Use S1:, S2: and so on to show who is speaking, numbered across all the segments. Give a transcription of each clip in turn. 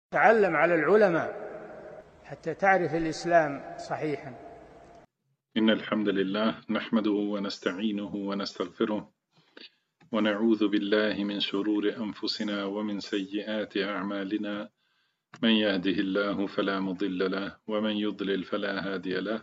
S1: تعلم على العلماء حتى تعرف الإسلام صحيحا.
S2: إن الحمد لله نحمده ونستعينه ونستغفره ونعوذ بالله من شرور أنفسنا ومن سيئات أعمالنا، من يهده الله فلا مضل له ومن يضلل فلا هادي له،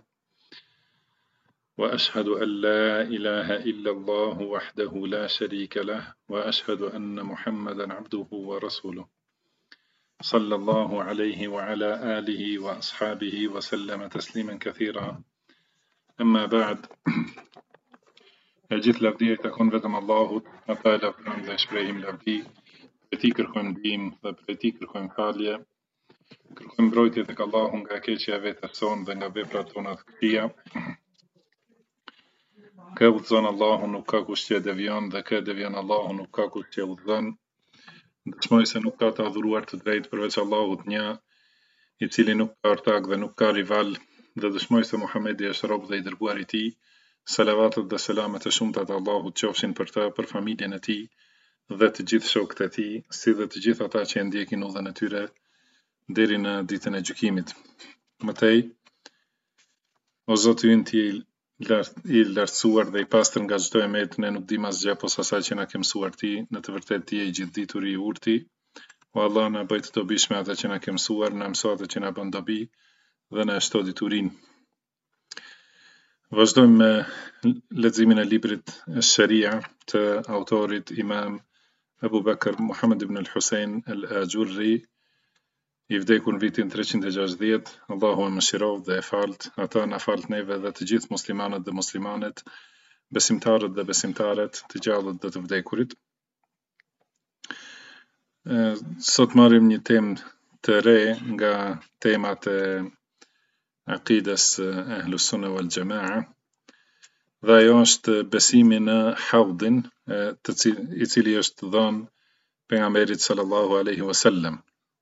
S2: وأشهد أن لا إله إلا الله وحده لا شريك له، وأشهد أن محمدا عبده ورسوله صلى الله عليه وعلى آله وأصحابه وسلم تسليما كثيرا. أما بعد، gjithë lavdia I takon vetëm Allahut, ata e lavdërojmë dhe shprehim lavdi, prej Tij kërkojmë ndihmë dhe prej Tij kërkojmë falje, kërkojmë mbrojtje tek Allahu nga keqja e vetes sonë dhe nga veprat tona të këqija. Kë udhëzon Allahu nuk ka kush që devion dhe kë devion Allahu nuk ka kush që udhëzon. Dëshmoj se nuk ka të adhuruar të drejtë përveç Allahut një, I cili nuk ka ortak dhe nuk ka rival, dhe dëshmoj se Muhamedi është rob dhe I dërguar I Tij. Salavatet dhe selamet e shumta të Allahut qofshin për të, për familjen e tij dhe të gjithë shokët e tij, si dhe të gjithë ata që e ndjekin udhën e tyre deri në ditën e gjykimit. Mëtej, o Zoti ynë Ti I lartësuar dhe I pastër nga çdo emet, ne nuk dim asgjë posa asaj që na ke mësuar Ti, në të vërtetë Ti je I gjithdituri I urti. O Allah, na bëj të dobishme atë që na ke mësuar, na mëso atë që na bën dobi dhe na shto diturinë. Vazhdojmë me leximin e librit Sharia të autorit Imam Abu Bakr Muhammad ibn al-Husayn al-Ajurri, I vdekur në vitin 360. Allahu e mëshiroft dhe e falt, ata na falt neve dhe të gjithë muslimanët dhe muslimanet, besimtarët dhe besimtaret, të gjallët dhe të vdekurit. Sot marrim një temë të re nga temat e aqides Ahlus Sunna wal Jamaa, dhe ajo është besimi në haudin, I cili është dhënë pejgamberit sallallahu alaihi wasallam.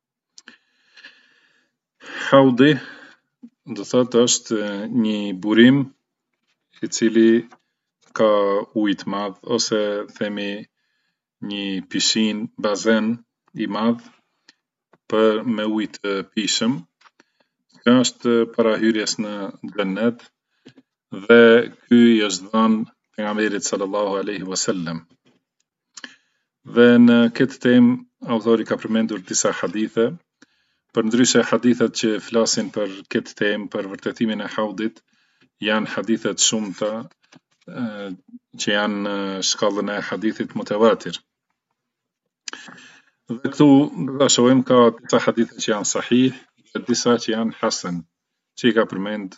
S2: Haudi do thotë është një burim I cili ka ujë të madh, ose themi një pishin, bazen I madh për me ujë të pishëm, që është para hyrjes në xhennet, dhe ky I është dhënë pejgamberit sallallahu alaihi wasallam. Dhe në këtë temë autori ka përmendur disa hadithe, përndryshe hadithet që flasin për këtë temë, për vërtetimin e haudit, janë hadithet shumëta që janë në shkallën e hadithit mutawatir. Dhe këtu do ta shohim ka disa hadithe që janë sahih dhe disa që janë hasan, që I ka përmend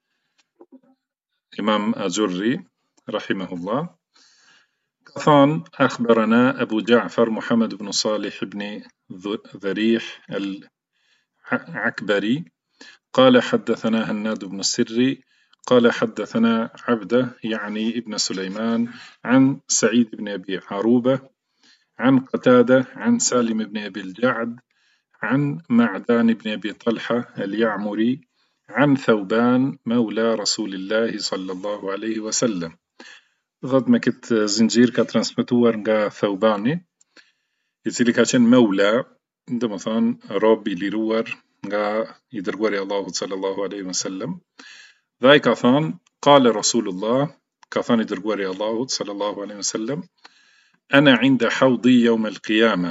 S2: Imam Ajurri rahimahullah. Ka thënë: "Akhbarana Abu Ja'far Muhammad ibn Salih ibn Dharih al-Akbari قال حدثنا هناد بن السري قال حدثنا عبده يعني ابن سليمان عن سعيد بن أبي عروبة عن قتادة عن سالم بن أبي الجعد عن معدان بن أبي طلحة اليعمري عن ثوبان مولى رسول الله صلى الله عليه وسلم." Dhëtë me këtë zinxhir ka transmetuar nga Thaubani, I cili ka qenë maula, do të thonë rob I liruar nga I dërguari Allahut sallallahu alaihi wasallam. Dhe ai ka thënë: "Qala Rasulullah", ka thënë I dërguari Allahut sallallahu alaihi wasallam: "Ana 'inda hawdi yawm al-qiyamah."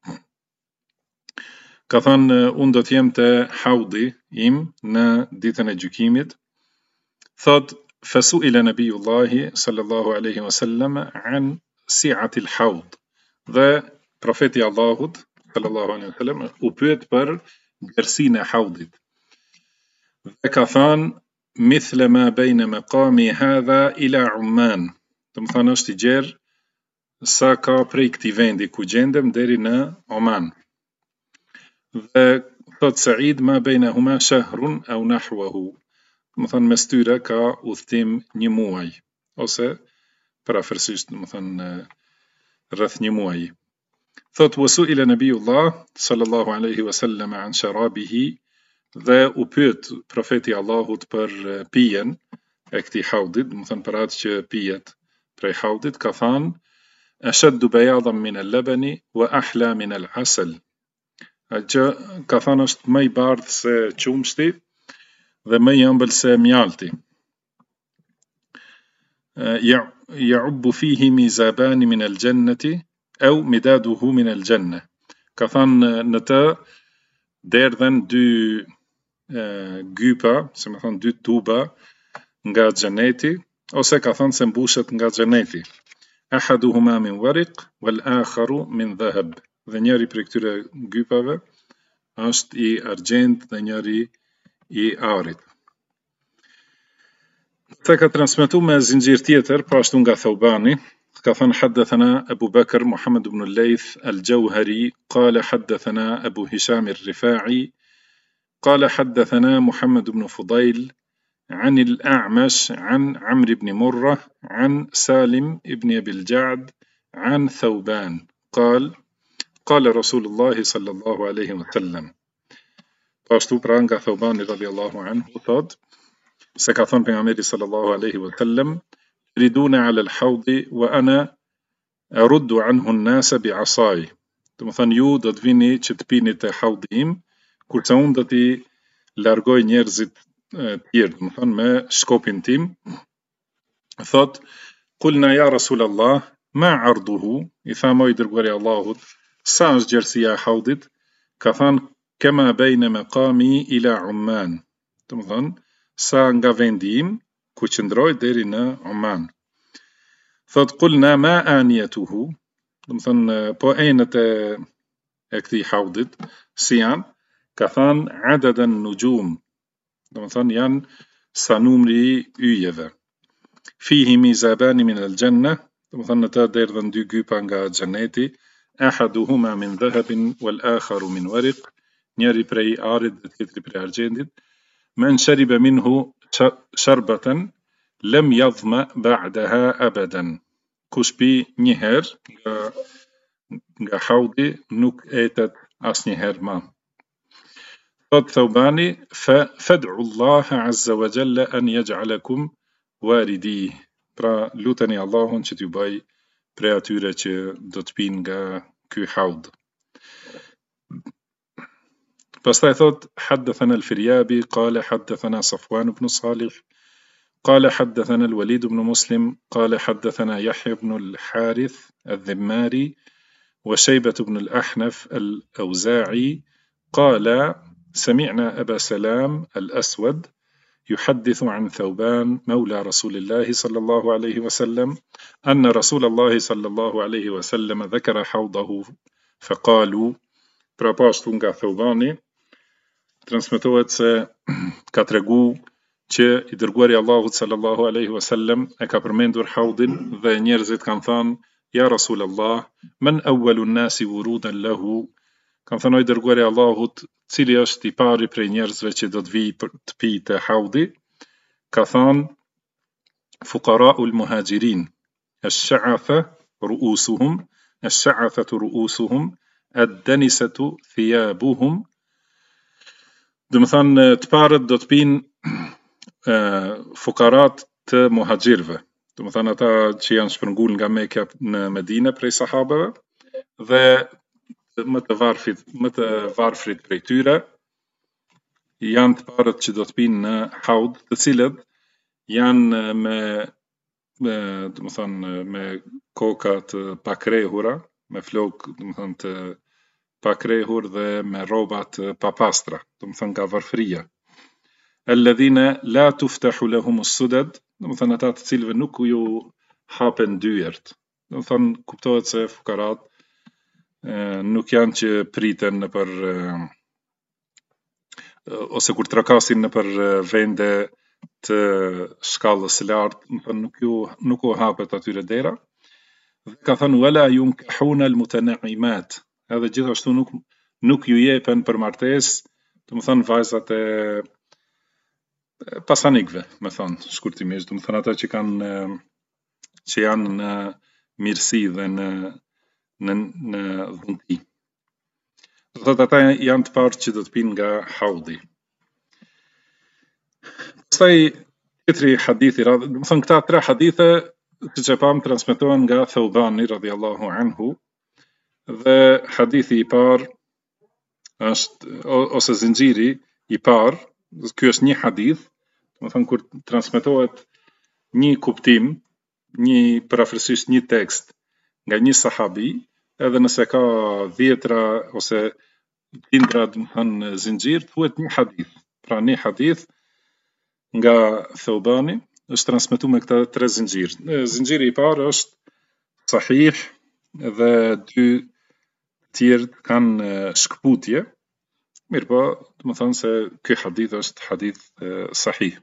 S2: Ka thënë unë do të jem te haudi im në ditën e gjykimit. Thot: "Fasu'ila Nabiyullahi sallallahu alaihi wasallam an si'ati al-hawd." Dhe profeti I Allahut sallallahu alaihi wasallam u pyet për gjersinë e haudit. Dhe ka thënë: "Mithla ma bayna maqami hadha ila Umman." Do të thonë është I gjerë sa ka prej këtij vendi ku gjendem deri në Oman. Dhe thot Said: "Ma baynahuma shahrun aw nahwahu." Do të thonë mes tyre ka udhtim një muaj, ose parafërsisht do të thonë rreth një muaji. Thot: "Wasu'ila Nabiyullah sallallahu alaihi wasallam an sharabihi." Dhe u pyet profeti I Allahut për pijen e këtij haudit, do të thonë për atë që pijet prej haudit, ka thënë: "Ashaddu bayadan min al-labani wa ahla min al-asal." që ka thënë është më i bardhë se qumshti dhe më i ëmbël se mjalti. Ya'ubbu fihi mizabani min al-jannati au midaduhu min al-janna. Ka thënë në të derdhen dy gypa, se më thënë dy tuba nga xheneti, ose ka thënë se mbushet nga xheneti. Ahaduhuma min wariq wal akharu min dhahab. Dhe njëri prej këtyre gypave është i argjend dhe njëri i arit. Të ka transmetu me zinxhir tjetër, po ashtu nga Thaubani, ka thënë haddathana Abu Bakr Muhammad ibn al-Layth al-Jawhari, qala haddathana Abu Hisham al-Rifa'i, qala haddathana Muhammad ibn Fudayl عن الأعمش عن عمرو بن مرة عن سالم بن أبي الجعد عن ثوبان قال قال رسول الله صلى الله عليه وسلم. Pashtu pra nga Thaubani radhiyallahu anhu thot se ka thënë pejgamberi sallallahu alaihi wasallam, riduna ala al-hawdi wa ana aruddu anhu an-nasa bi'asai. Do të thënë ju do të vini që të pini te haudi im, kurse unë do t'i largoj njerëzit tjerë, do të thënë me shkopin tim. Thot kulna ya Rasulallah ma arduhu, i thamë i dërguari Allahut, sa është gjerësia e haudit? Ka thënë kema bejne maqami ila Umman, do të thënë sa nga vendi im ku qëndroj deri në Oman. Thot kulna ma aniyatuhu, do të thënë po enët e këtij haudit si janë? Ka thënë adadan nujum, do të thënë janë sa numri i yjeve. Fihi mizabani min al-janna, do të thënë ata derdhen dy gypa nga xheneti, ahaduhuma min dhahabin wal akharu min wariq, njëri prej arit dhe tjetri prej argjendit. Men shariba minhu sharbatan lam yadhma ba'daha abadan. Kush pi një herë nga haudi nuk etet asnjëherë më. Thot Thaubani, fad'u Allah azza wa jalla an yaj'alakum waridih. Pra luteni Allahun që t'ju bëj prej atyre që do të pinë nga ky haud. Pastaj thot haddathana al-Firyabi qala haddathana Safwan ibn Salih قال حدثنا الوليد بن مسلم قال حدثنا يحيى بن الحارث الذماري وشيبة بن الأحنف الأوزاعي قال سمعنا أبا سلام الأسود يحدث عن ثوبان مولى رسول الله صلى الله عليه وسلم أن رسول الله صلى الله عليه وسلم ذكر حوضه فقالوا Prapashtu nga Thaubani transmetohet se ka tregu që i dërguari Allahut sallallahu alaihi wasallam e ka përmendur haudin dhe njerëzit kanë thënë ja Rasulallah, man awwalu an-nasi wurudan lahu, kanë thënë i dërguari Allahut, cili është i pari prej njerëzve që do të vijë të pijë te haudi? Ka thënë fuqara'ul muhajirin, ash-sha'atha ru'usuhum, ash-sha'athatu ru'usuhum, ad-danisatu thiyabuhum. Do të thënë të parët do të pinë fukarat të muhajirve, do të thënë ata që janë shpërngul nga Mekka në Medinë prej sahabeve, dhe më të varfrit prej tyre janë të parët që do të pinë në haud, të cilët janë do të thënë me koka të pakrehura, me flokë, do të thënë të pakrehur dhe me rroba të papastra, do të thënë nga varfëria. Alladhina la tuftahu lahum as-sudad, do të thënë ata të cilëve nuk ju hapen dyert. Do të thënë kuptohet se fukarat nuk janë që priten në për ose kur trakasin në për vende të shkallës së lartë, do të thënë nuk u hapet atyre dera. Dhe ka thënë wala yunkahuna al-mutanaimat, edhe gjithashtu nuk ju jepen për martesë, do të thënë vajzat e pasanikëve, me thënë shkurtimisht, do të thënë ata që janë në mirësi dhe në dhunti. Do të thotë ata janë të parë që do të pinë nga haudi. Pastaj tjetri hadithi, do të thënë këta tre hadithe siç e pam transmetohen nga Thaubani radhiyallahu anhu, dhe hadithi i parë ose zinxhiri I parë, ky është një hadith, do të thonë kur transmetohet një kuptim, parafërsisht një tekst nga një sahabi, edhe nëse ka dhjetra ose qindra, do të thonë zinxhir, thuhet një hadith. Pra një hadith nga Thobani është transmetuar me këta tre zinxhir. Zinxhiri I parë është sahih dhe dy tjerë kanë shkputje. Mirë po, do të thonë se ky hadith është hadith sahih.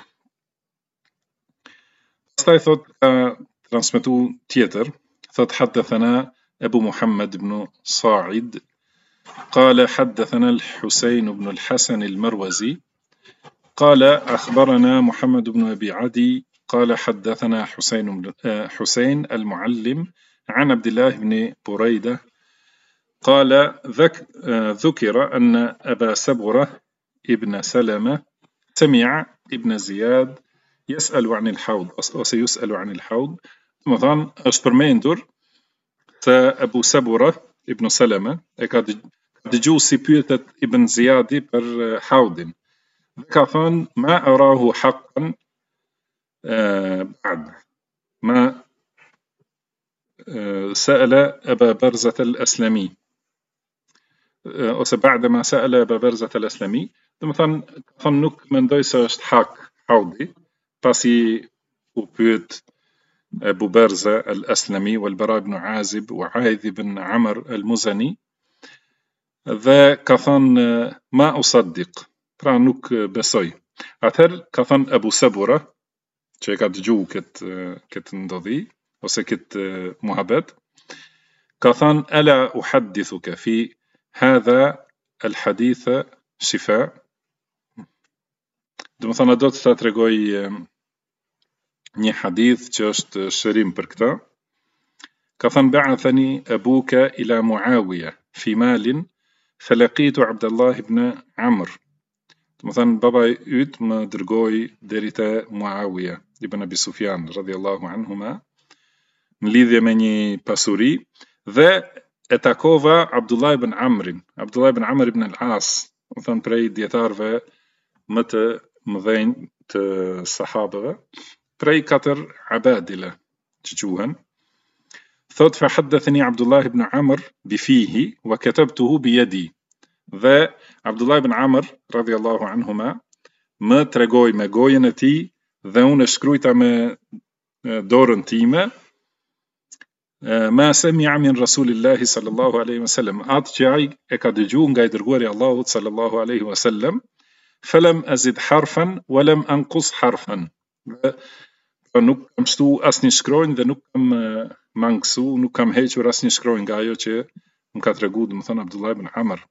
S2: Pastaj thot transmetu tjetër, thot haddathana Abu Muhammad ibn Sa'id قال حدثنا الحسين بن الحسن المروزي قال أخبرنا محمد بن أبي عدي قال حدثنا حسين المعلم عن عبد الله بن بريدة قال ذكر أن أبا سبرة ابن سلمة سمع ابن زياد يسأل عن الحوض وسيسأل عن الحوض. مثلا أشبرميندر أبو سبرة ابن سلمة دجو سيبيتت ابن زيادي بر حوض كفان ما أراه حقا بعد ما سأل أبا برزة الأسلمي بعدما سأل أبا برزة الأسلمي مثلا نك من دويسة حق حوضي باسي وبيت أبو برزة الأسلمي والبراء بن عازب وعاذ بن عمر المزني ذا كفان ما أصدق pra nuk besoj. Atëherë ka thënë Abu Sabura, që e ka dëgjuar këtë ndodhi ose këtë muhabet, ka thënë ala uhaddithuka fi hadha al-hadith shifa. Do të thonë do të ta tregoj një hadith që është shërim për këtë. Ka thënë ba'athani abuka ila Muawiya fi malin falaqitu Abdullah ibn Amr. Më thënë, baba yt më dërgoi deri te Muawiya ibn Abi Sufjan radhiyallahu anhuma në lidhje me një pasuri dhe e takova Abdullah ibn Amrin, Abdullah ibn Amr ibn al-As, më thënë prej dietarëve më të mëdhenj të sahabëve, prej 4 abadila që quhen. Thot fa haddathani Abdullah ibn Amr bi fihi wa katabtuhu bi yadi. Dhe Abdullah ibn Amr radhiyallahu anhuma më tregoi me gojën e tij dhe unë e shkruajta me dorën time ma sami'a min Rasulillahi sallallahu alaihi wasallam, atë që ai e ka dëgjuar nga I dërguari I Allahut sallallahu alaihi wasallam, falam azid harfan walam anqus harfan. Nuk kam shtu asnjë shkronjë dhe nuk kam mangësu, nuk kam hequr asnjë shkronjë nga ajo që më ka treguar, do të thonë Abdullah ibn Amr.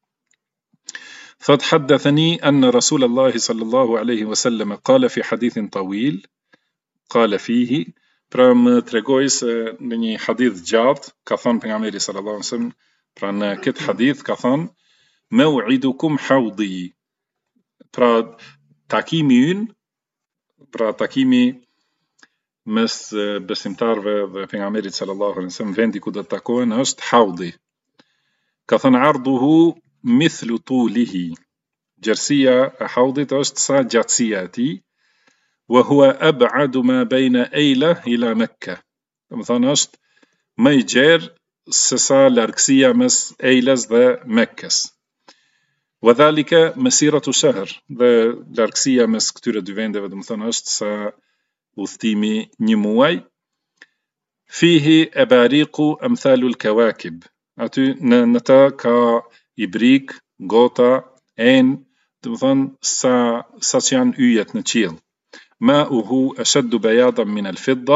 S2: Thot haddathani anna Rasulullah sallallahu alaihi wasallam qala fi hadithin tawil qala fihi, pra më tregoi se në një hadith gjatë ka thënë pejgamberi sallallahu alaihi wasallam, pra në këtë hadith ka thënë maw'idukum hawdi, pra takimi ynë, pra takimi mes besimtarëve dhe pejgamberit sallallahu alaihi wasallam, vendi ku do të takohen është hawdi. Ka thënë arduhu mithlu tulihi, gjerësia e haudit është sa gjatësia e tij, wa huwa ab'adu ma bayna Ejla ila Mekka, do të thonë është më I gjerë se sa largësia mes Ejlës dhe Mekkës. Wa dhalika masiratu shahr, dhe largësia mes këtyre dy vendeve, do të thonë është sa udhëtimi një muaj. Fihi abariqu amthalul kawakib, aty në të ka ibrik, gota, do të thonë sa që janë yjet në qiell. Ma'uhu ashaddu bayadan min al-fidda,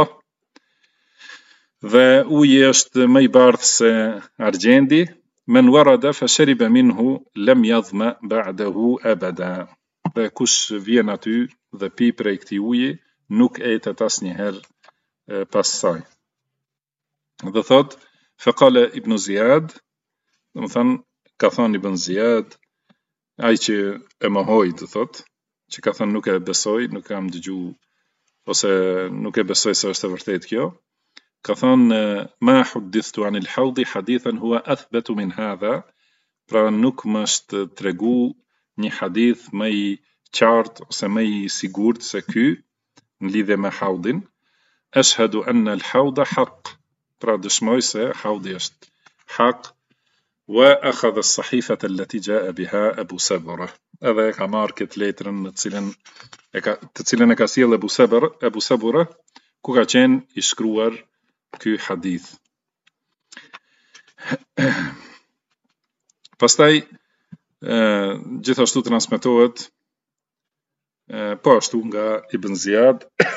S2: dhe uji është më I bardhë se argjendi. Men warada fa shariba minhu lam yadhma ba'dahu abada, dhe kush vjen aty dhe pi prej këtij uji nuk etet asnjëherë pas saj. Dhe thot faqala Ibn Ziyad, do të thonë ka thënë Ibn Ziyad, ai që e mohoi, do thot, që ka thënë nuk e besoj, nuk kam dëgju ose nuk e besoj se është e vërtetë kjo. Ka thënë ma huddithtu anil hawdi hadithan huwa athbatu min hadha, pra nuk më është tregu një hadith më i qartë ose më i sigurt se ky në lidhje me haudin. Ashhadu anna al-hawda haqq, pra dëshmoj se haudi është hak. Wa akhadha as-sahifata allati jaa biha Abu Sabra, edhe ka marrë këtë letrën të cilën e ka sjellë Abu Sabra, ku ka qenë i shkruar ky hadith. Pastaj gjithashtu transmetohet po ashtu nga Ibn Ziyad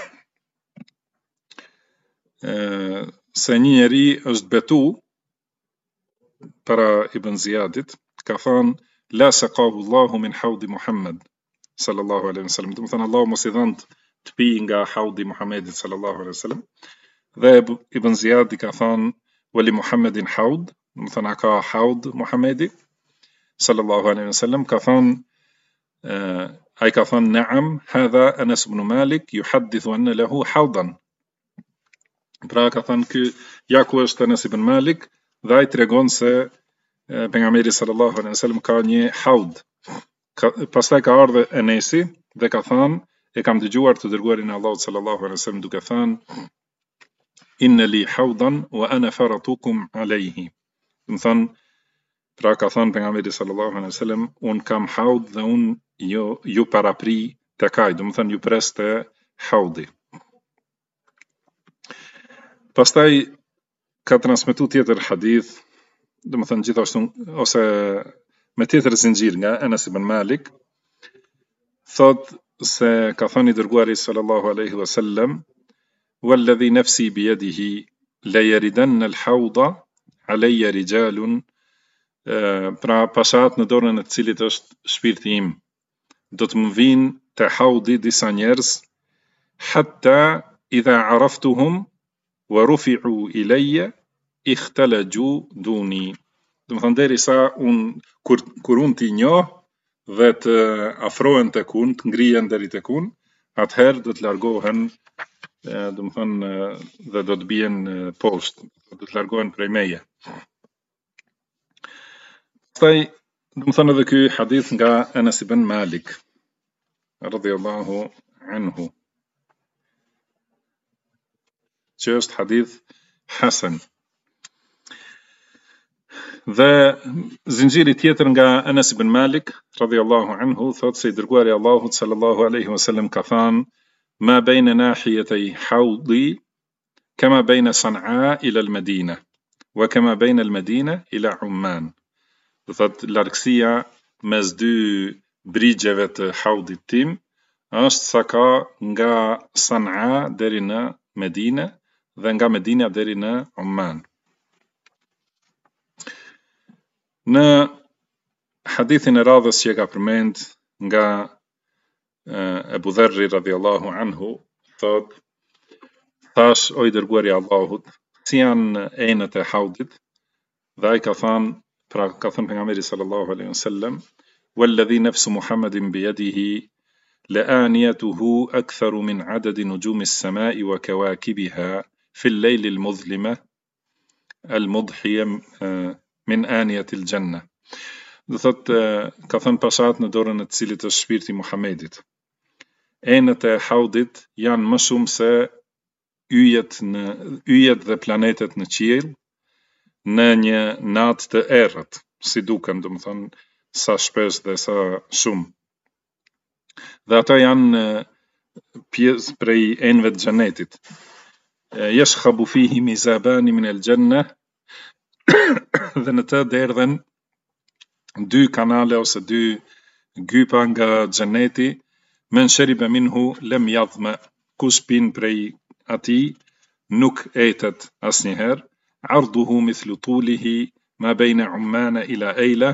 S2: se një njeri është betu para Ibn Ziyadit, ka thënë la saqahu Allahu min haudi Muhammad sallallahu alaihi wasallam, do të thënë Allahu mos i dhënë të pi nga haudi Muhammedit sallallahu alaihi wasallam. Dhe Ibn Ziyadi ka thënë wali Muhammedin haud, do të thënë ka haud Muhammedi sallallahu alaihi wasallam, ka thënë ai ka thënë na'am hadha Anas ibn Malik yuhaddithu anna lahu haudan. Pra ka thënë ky ja ku është Anas ibn Malik dhe ai tregon se pejgamberi sallallahu alaihi wasallam ka një haud. Pastaj ka ardhur Anesi dhe ka thënë e kam dëgjuar të dërguarin e Allahut sallallahu alaihi wasallam duke thënë inna li haudan wa ana faratukum alayhi. Do të thënë pra ka thënë pejgamberi sallallahu alaihi wasallam un kam haud dhe un ju parapri tek ai, do të thënë ju pres te haudi. Pastaj ka transmetuar tjetër hadith, do të thënë gjithashtu ose me tjetër zinxhir nga Anas ibn Malik, thot se ka thënë i dërguari sallallahu alaihi wasallam walladhi nafsi biyadihi la yaridanna al-hawda alayya rijalun, pra pashat në dorën e të cilit është shpirti im, do të më vinë te haudi disa njerëz hatta idha araftuhum wa rufi'u ilayya ikhtalaju duni. Do të thënë derisa kur unë t'i njoh dhe të afrohen tek unë, të ngrihen deri tek unë, atëherë do të largohen, do të thënë dhe do të bien poshtë, do të largohen prej meje. Pastaj do të thënë edhe ky hadith nga Anas ibn Malik radhiyallahu anhu, që është hadith hasan. Dhe zinxhiri tjetër nga Anas ibn Malik radhiyallahu anhu thot se i dërguari i Allahut sallallahu alaihi wasallam ka thënë ma bayna nahiyatay hawdi kama bayna San'a ila al-Madina wa kama bayna al-Madina ila Umman. Do thot largësia mes dy brigjeve të haudit tim është sa ka nga San'a deri në Medinë dhe nga Medina deri në Umman. Në hadithin e radhës që e ka përmend nga Abu Dharri radhiyallahu anhu, thot thash o i dërguari i Allahut, si janë enët e haudit, dhe ai ka thënë, pra ka thënë pejgamberi sallallahu alaihi wasallam walladhi nafsu Muhammadin biyadihi la'aniyatuhu aktharu min adadi nujumi as-sama'i wa kawakibiha fi al-layli al-mudhlima al-mudhiya min aniyati al-janna. Do thot ka thënë pashat në dorën e të cilit është shpirti i Muhamedit. Enët e haudit janë më shumë se yjet dhe planetet në qiell në një natë të errët, si duken, do të thënë sa shpesh dhe sa shumë. Dhe ata janë pjesë prej enëve të xhenetit. Yashkhabu fihi mizabani min al-janna, dhe në të derdhen dy kanale ose dy gypa nga xheneti, men sheriba minhu lam yadhma, kush pin prej atij nuk etet asnjëherë, arduhu mithlu tulihi ma bayna Ummana ila Ayla,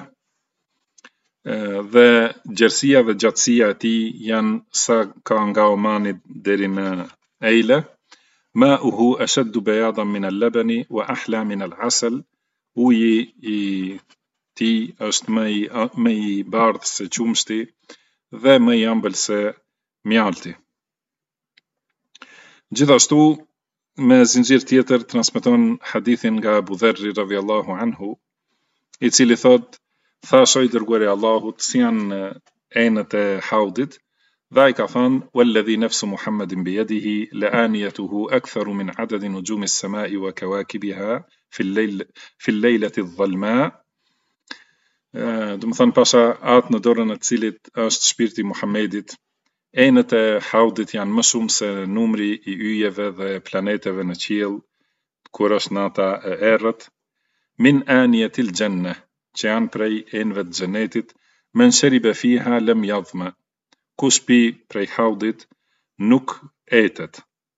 S2: dhe gjerësia dhe gjatësia e tij janë sa ka nga Omani deri në Ayla, ma'uhu ashaddu bayadan min al-labani wa ahla min al-asal, uji i tij është më i bardhë se qumshti dhe më i ëmbël se mjalti. Gjithashtu me zinxhir tjetër transmeton hadithin nga Abu Dharri radhiyallahu anhu, i cili thot Thash o I dërguari I Allahut, si janë enët e haudit, dhe ai ka thënë: "Walladhi nafsu Muhammadin biyadihi la aniyatuhu aktharu min adadi nujumi as-sama'i wa kawakibiha fi al-laylati adh-dhalma." Do të thënë pasha atë në dorën e cilit është shpirti I Muhammedit, enët e haudit janë më shumë se numri I yjeve dhe planeteve në qiell kur është nata e errët, min aniyatil janna, që janë prej enëve të xhenetit, men shariba fiha lam yadhma, kush pi prej haudit nuk etet.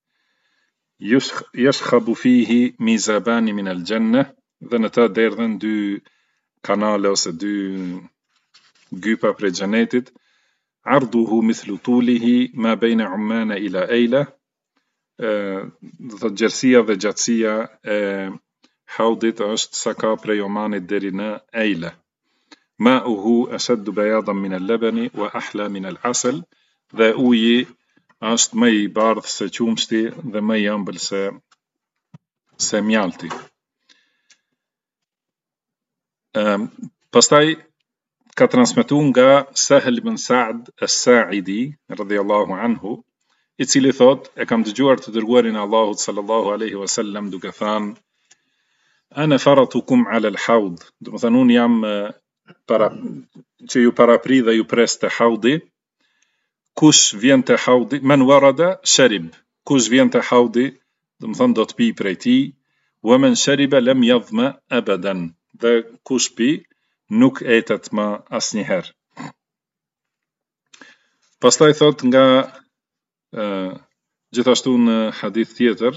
S2: Yashkhabu fihi mizabani min al-janna, dhe në ta derdhen dy kanale ose dy gypa prej xhenetit, arduhu mithlu tulihi ma bejna ummana ila ejla, dhe gjersia dhe gjatësia e haudit është sa ka prej Omanit deri në Ejla. Ma'uhu ashaddu bayadan min al-labani wa ahla min al-asal, dhe uji është më I bardhë se qumshti dhe më I ëmbël se mjalti. Pastaj ka transmetuar nga Sahel ibn Sa'd as-Sa'idi radhiyallahu anhu, I cili thot: e kam dëgjuar të dërguarin e Allahut sallallahu alaihi wasallam duke thënë: ana faratukum ala al-haud, do të thënë unë jam që ju parapri dhe ju pres te haudi. Kush vjen te haudi, men warada sharib, kush vjen te haudi, do të thënë do të pi prej tij, wa men shariba lam yadhma abadan, dhe kush pi nuk etet më asnjëherë. Pastaj thot nga gjithashtu në hadith tjetër,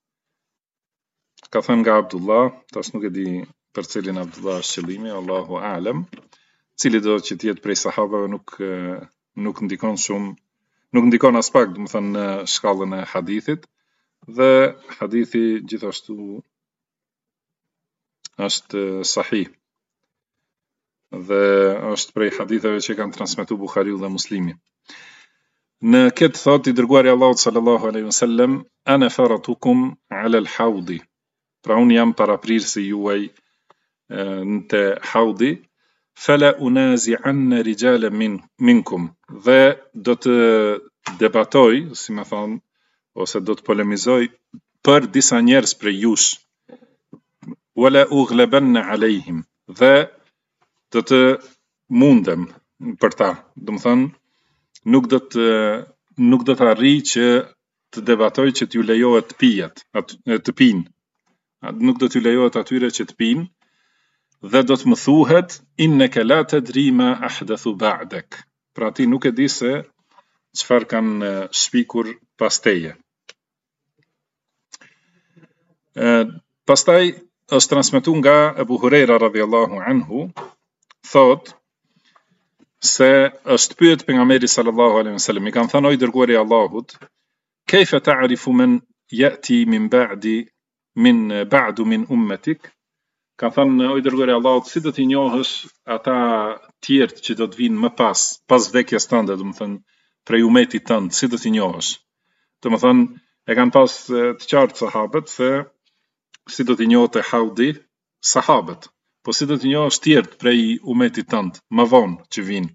S2: ka thënë nga Abdullah, tash nuk e di për cilin Abdullah është qëllimi, Allahu a'lam, cili do që tjetë prej sahabëve nuk ndikon shumë, nuk ndikon as pak, do të thënë në shkallën e hadithit, dhe hadithi gjithashtu është sahih, dhe është prej haditheve që kanë transmetuar Buhariu dhe Muslimi. Në këtë thot I dërguari Allahut sallallahu alaihi wasallam: ana faratukum ala al-haudi, pra unë jam paraprirësi juaj në te haudi, fala unazi'anna rijalan minkum, dhe do të debatoj, si më thon, ose do të polemizoj për disa njerëz prej jush, wala ughlabanna alejhim, dhe do të mundem për ta, do të thënë nuk do të arrij që të debatoj që t'ju lejohet të pijet, të pinë, nuk do t'ju lejohet atyre që të pinë, dhe do të më thuhet innaka la tadri ma ahdathu ba'dak, pra ti nuk e di se çfarë kanë shpikur pas teje. Pastaj është transmetuar nga Abu Huraira radhiyallahu anhu, thot se është pyet pejgamberi sallallahu alaihi wasallam, I kanë thënë: o I dërguari I Allahut, kayfa ta'rifu man ya'ti min ba'du min ummatik, ka thënë: o I dërguari I Allahut, si do t'i njohësh ata tjerë që do të vinë më pas vdekjes tënde, do të thënë prej umetit tënd, si do t'i njohësh? Do të thënë e kanë pas të qartë sahabët se si do t'i njohte haudi sahabët, po si do t'i njohësh tjerët prej umetit tënd, më vonë që vinë.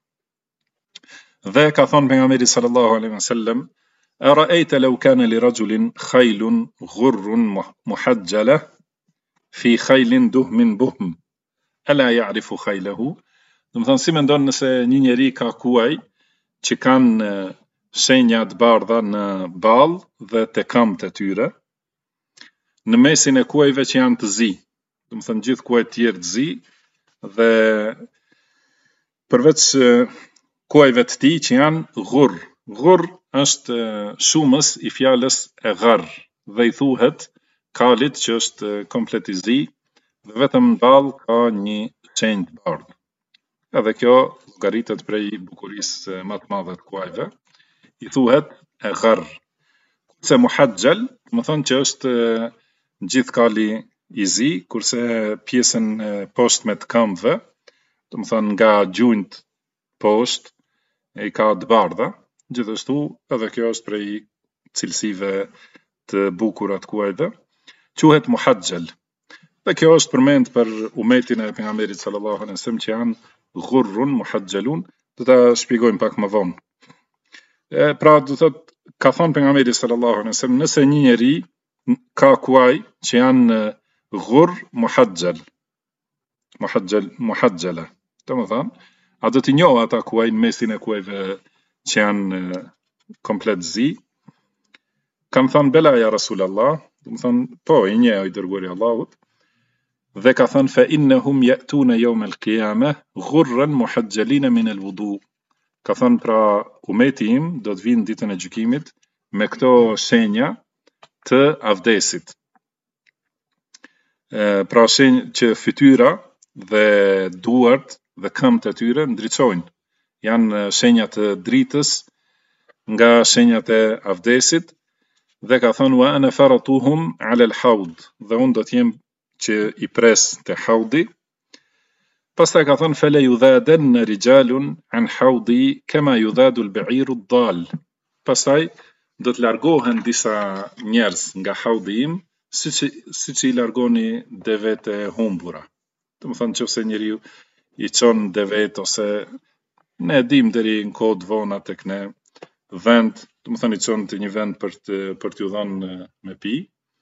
S2: Dhe ka thonë pejgamberi sallallahu alaihi wasallam: ara'ayta law kana li rajulin khaylun ghurrun muhajjala fi khaylin duhmin buhm, ala ya'rifu khaylahu, do të thënë si mendon nëse një njeri ka kuaj që kanë shenja të bardha në ballë dhe te këmbët e tyre, në mesin e kuajve që janë të zi, do të thënë gjithë kuajt tjerë të zi, dhe përveç kuajve të tij që janë ghurr. Ghurr është shumës I fjalës e gharr, dhe I thuhet kalit që është komplet I zi, dhe vetëm në ballë ka një shenjë të bardhë. Edhe kjo llogaritet prej bukurisë më të madhe të kuajve, I thuhet e gharr. Kurse muhajjal, do të thonë që është gjithë kali I zi, kurse pjesën poshtme të këmbëve, do të thonë nga gjunjt poshtë I ka të bardha, gjithashtu edhe kjo është prej cilësive të bukura të kuajve, quhet muhajjal. Dhe kjo është përmend për umetin e pejgamberit sallallahu alaihi wasallam që janë ghurrun muhajjalun, do ta shpjegojmë pak më vonë. Pra do thot ka thënë pejgamberi sallallahu alaihi wasallam, nëse një njeri ka kuaj që janë ghurr muhajjala, domethënë a do t'i njohë ata kuaj në mesin e kuajve që janë komplet zi? Kam thënë bela ja Rasulallah, domethënë po i njeh i dërguari i Allahut. Dhe ka thënë fa innahum ya'tuna yawm al-qiyamah ghurran muhajjalin min al-wudu. Ka thënë pra umeti im do të vinë ditën e gjykimit me këto shenja të avdesit. Pra shenjë që fytyra dhe duart dhe këmbët e tyre ndriçojnë. Janë shenja të dritës nga shenjat e avdesit dhe ka thënë wa ana faratuhum ala al-hawd, dhe unë do të jem që i pres të haudi. Pastaj ka thënë fele yudhadanna rijalun an haudi kama yudhadu al-ba'iru ad-dal. Pastaj do të largohen disa njerëz nga haudi im siç i largoni devet e humbura. Domethënë nëse njeriu i çon devet ose ne dim deri në kohë të vona tek ne vend, domethënë i çon te një vend për t'ju dhënë me pi.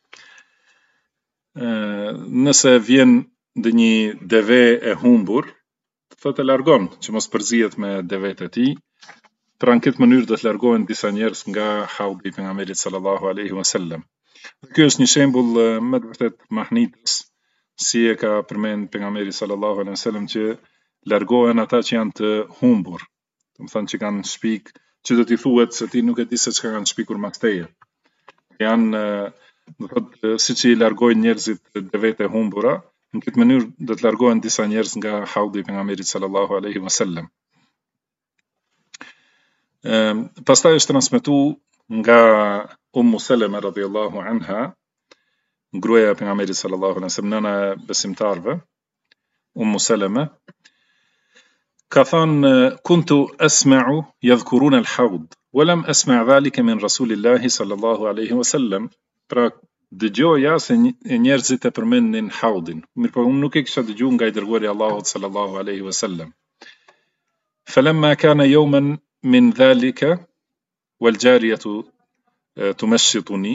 S2: Nëse vjen ndonjë deve e humbur, thotë e largon që mos përzihet me devet e tij. Pra në këtë mënyrë do të largohen disa njerëz nga haudi i pejgamberit sallallahu alaihi wasallam. Ky është një shembull me të vërtet mahnitës, si e ka përmend pejgamberi sallallahu alaihi wasallam që largohen ata që janë të humbur. Domethënë që kanë shpik, që do t'i thuhet se ti nuk e di se çka kanë shpikur mas teje. Janë do thotë siç i largojnë njerëzit devet e humbura, në këtë mënyrë do të largohen disa njerëz nga haudi i pejgamberit sallallahu alaihi wasallam. Pastaj është transmetuar nga Ummu Salama radhiyallahu anha, gruaja e pejgamberit sallallahu alaihi wasallam, nëna e besimtarve, Ummu Salama, ka thënë kuntu asma'u yadhkuruna al-hawd wa lam asma' dhalika min rasulillahi sallallahu alaihi wasallam. Pra dëgjoja se njerëzit e përmendnin haudin, mirë po unë nuk e kisha dëgjuar nga i dërguari i Allahut sallallahu alaihi wasallam. Falamma kana yawman min dhalika wal jariyatu tumashshituni.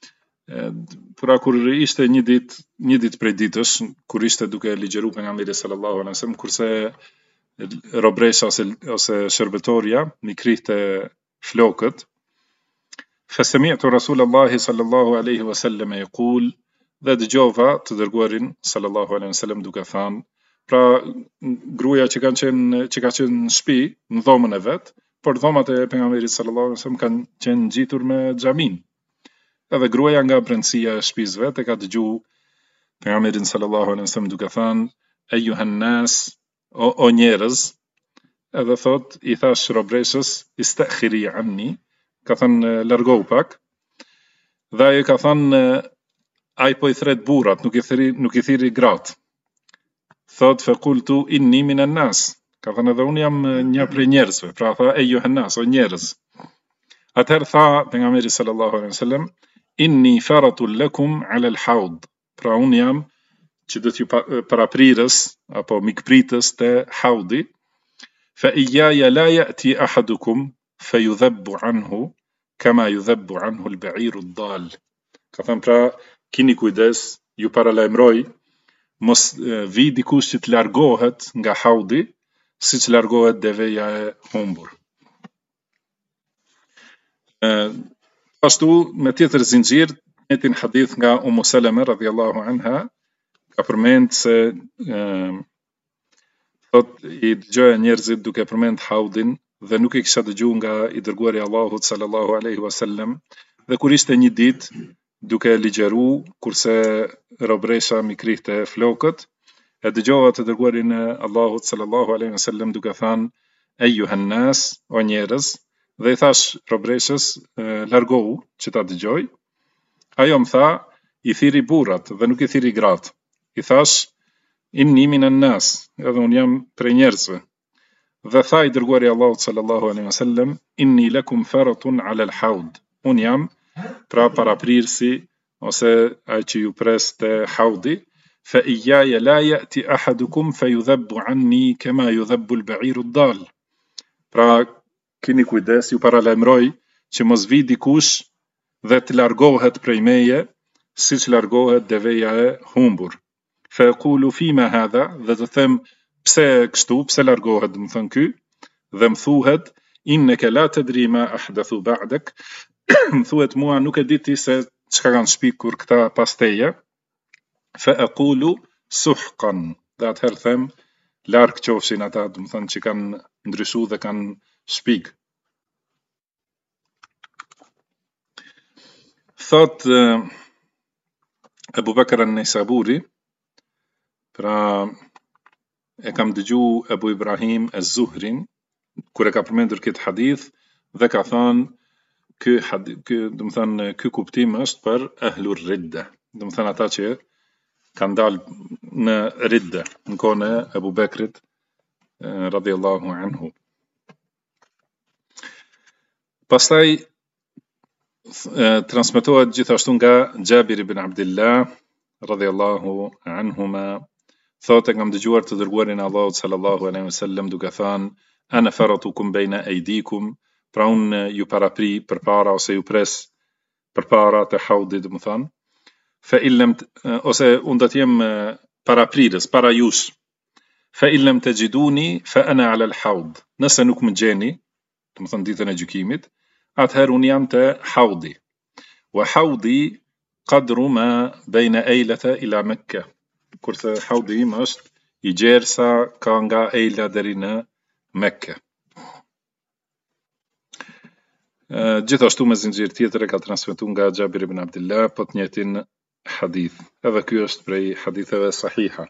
S2: Pra kur ishte një ditë prej ditësh, kur ishte duke ligjëruar pejgamberi sallallahu alaihi wasallam, kurse robresha ose shërbetoria mi krihte flokët, فسمعت رسول الله صلى الله عليه وسلم يقول, dhe dëgjova të dërguarin sallallahu alaihi wasallam duke thënë, pra gruaja që ka qenë në shtëpi, në dhomën e vet, por dhomat e pejgamberit sallallahu alaihi wasallam kanë qenë ngjitur me xhamin. Edhe gruaja nga brendësia e shtëpisë vet e ka dëgjuar pejgamberin sallallahu alaihi wasallam duke thënë ayyuhan nas, o njerëz, edhe thot i thash robreshës istakhiri anni, ka thënë largohu pak, dhe ajo ka thënë ai po i thret burrat, nuk i thiri gratë. Thot fe kultu inni minan nas, ka thënë edhe unë jam një prej njerëzve, pra tha ayyuhan nas, o njerëz. Atëherë tha pejgamberi sallallahu alaihi wasallam inni faratul lakum ala al-hawd, pra unë jam që do t'ju paraprirës apo mikpritës te haudi. Fa iyaya la ya'ti ahadukum fayudhabbu anhu kama yudhabbu anhu al-ba'iru ad-dal. Ka thënë pra kini kujdes, ju paralajmëroj mos vi dikush që të largohet nga haudi siç largohet deveja e humbur. Ashtu me tjetër zinxhir, një hadith nga Ummu Salama radhiyallahu anha ka përmend se thot i dëgjoja njerëzit duke përmend haudin dhe nuk e kisha dëgjuar nga i dërguari i Allahut sallallahu alaihi wasallam. Dhe kur ishte një ditë duke ligjëru, kurse robresha mi krihte flokët, e dëgjova të dërguarin e Allahut sallallahu alaihi wasallam duke thënë ayyuhan nas, o njerëz, dhe i thash robreshës largohu që ta dëgjoj. Ajo më tha i thiri burrat dhe nuk i thiri gratë. I thash inni minan nas, edhe unë jam prej njerëzve. Dhe tha i dërguari i Allahut sallallahu alaihi wasallam inni lakum faratun ala al-hawd, unë jam pra paraprirësi ose ai që ju pres te haudi. فإياي لا يأتي أحدكم فيذب عني كما يذب البعير الضال. Pra keni kujdes, ju paralajmëroj që mos vi dikush dhe të largohet prej meje, siç largohet deveja e humbur. Fa yaqulu fima hadha, dhe të them pse kështu, pse largohet, do të thon ky, dhe më thuhet innaka la tadri ma ahdathu ba'dak, më thuhet mua nuk e di ti se çka kanë shpikur këta pas teje. Fa aqulu suhqan, dhe atëherë them larg qofshin ata, do të thon që kanë ndryshuar dhe kanë shpik. Thot Ebu Bekr an-Nisaburi, pra e kam dëgju Ebu Ibrahim az-Zuhrin kur e ka përmendur këtë hadith dhe ka thënë do të thënë ky kuptim është për ahlur ridda, do të thënë ata që kanë dalë në ridda në kohën e Ebu Bekrit radhiyallahu anhu. Pastaj transmetohet gjithashtu nga Jabir ibn Abdullah radhiyallahu anhuma, thotë kam dëgjuar të dërguarin e Allahut sallallahu alaihi wasallam duke thënë ana faratukum baina aydikum, pra unë ju parapri përpara ose ju pres përpara të haudit, do të thënë, fa illam ose unë do të jem paraprirës para jush, fa illam tajiduni fa ana ala al-haud, nëse nuk më gjeni, do të thënë ditën e gjykimit, atëherë unë jam të haudi. Wa haudi qadru ma baina Eilata ila Mekka, kurse haudi im është i gjerë sa ka nga Eila deri në Mekke. Gjithashtu me zinxhir tjetër e ka transmetuar nga Jabir ibn Abdullah po të njëjtin hadith. Edhe ky është prej haditheve sahiha.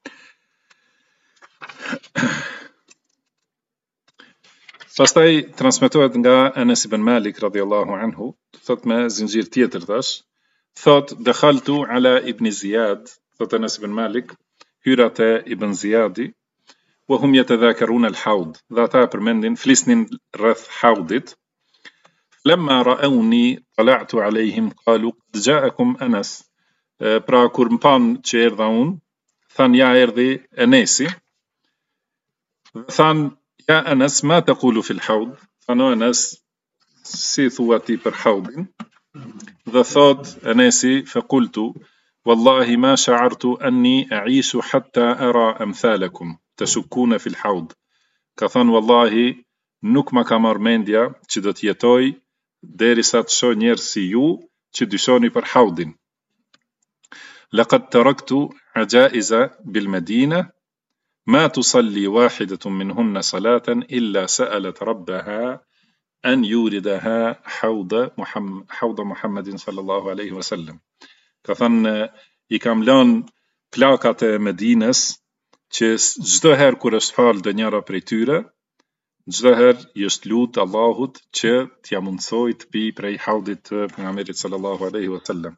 S2: Pastaj transmetohet nga Anas ibn Malik radhiyallahu anhu, thot me zinxhir tjetër tash, thot dakhaltu ala ibn Ziyad, thot Anas ibn Malik, hyra te ibn Ziyadi, wa hum yatadhakaruna al-haud, dhe ata përmendin flisnin rreth haudit. Lemma ra'awni tala'tu alayhim qalu qad ja'akum Anas, pra kur më pan që erdha unë, than ja erdhi Enesi, dhe than ja Anas ma taqulu fil haud, thano Anas si thua ti për haudin, dhe thot Enesi faqultu wallahi ma sha'artu anni a'ishu hatta ara amthalakum tashukkuna fil haud, ka than wallahi nuk ma ka marr mendja që do të jetoj derisa të shoh njerëz si ju që dyshoni për haudin. Laqad taraktu ajaiza bil Madina ma tusalli wahidatun minhunna salatan illa sa'alat rabbaha an yuridaha hawda Muhammadin sallallahu alaihi wasallam. Ka thënë i kam lënë plakat e Medinës që çdo herë kur është fal ndonjëra prej tyre, çdo herë i është lut Allahut që t'ja mundsoj të pi prej haudit të pejgamberit sallallahu alaihi wasallam.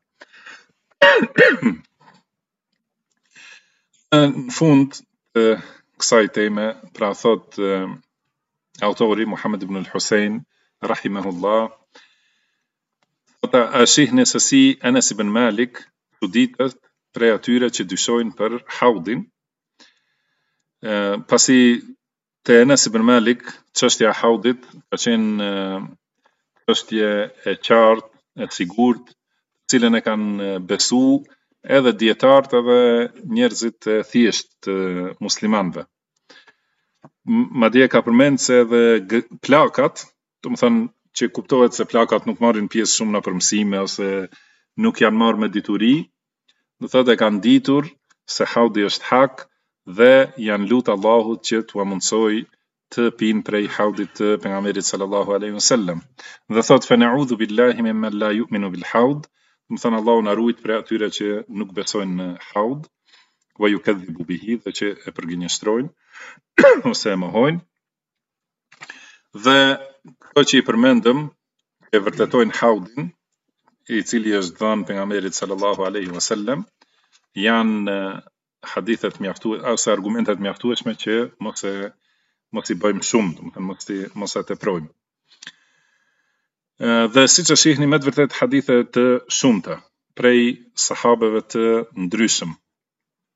S2: Në fund kësaj teme, pra thot autori Muhammad ibn al-Husayn rahimahullah, a shihni se si Anas ibn Malik çuditet prej atyre që dyshojnë për haudin, pasi te Anas ibn Malik çështja e haudit ka qenë çështje e qartë, e sigurt, cilën e kanë besu edhe dietarët edhe njerëzit e thjesht muslimanëve. Madje ka përmend se edhe plakat, do të thënë që kuptohet se plakat nuk marrin pjesë shumë në përmësime ose nuk janë marrë me dituri, do thotë e kanë ditur se haudi është hak dhe janë lut Allahut që t'ua mundsoj të pinë prej haudit të pejgamberit sallallahu alaihi wasallam. Dhe thotë fa na'udhu billahi mimman la yu'minu bil haud, do thënë Allahu na ruajt prej atyre që nuk besojnë në haud, wa yukadhibu bihi, dhe që e përgënjeshtrojnë ose e mohojnë. Dhe këto që i përmendëm e vërtetojnë haudin, i cili është dhënë pejgamberit sallallahu alaihi wasallam, janë hadithet mjaftueshme ose argumentet mjaftueshme që mos i bëjmë shumë, do të thënë mos e teprojmë. Dhe siç e shihni me të vërtet hadithe të shumta prej sahabeve të ndryshëm.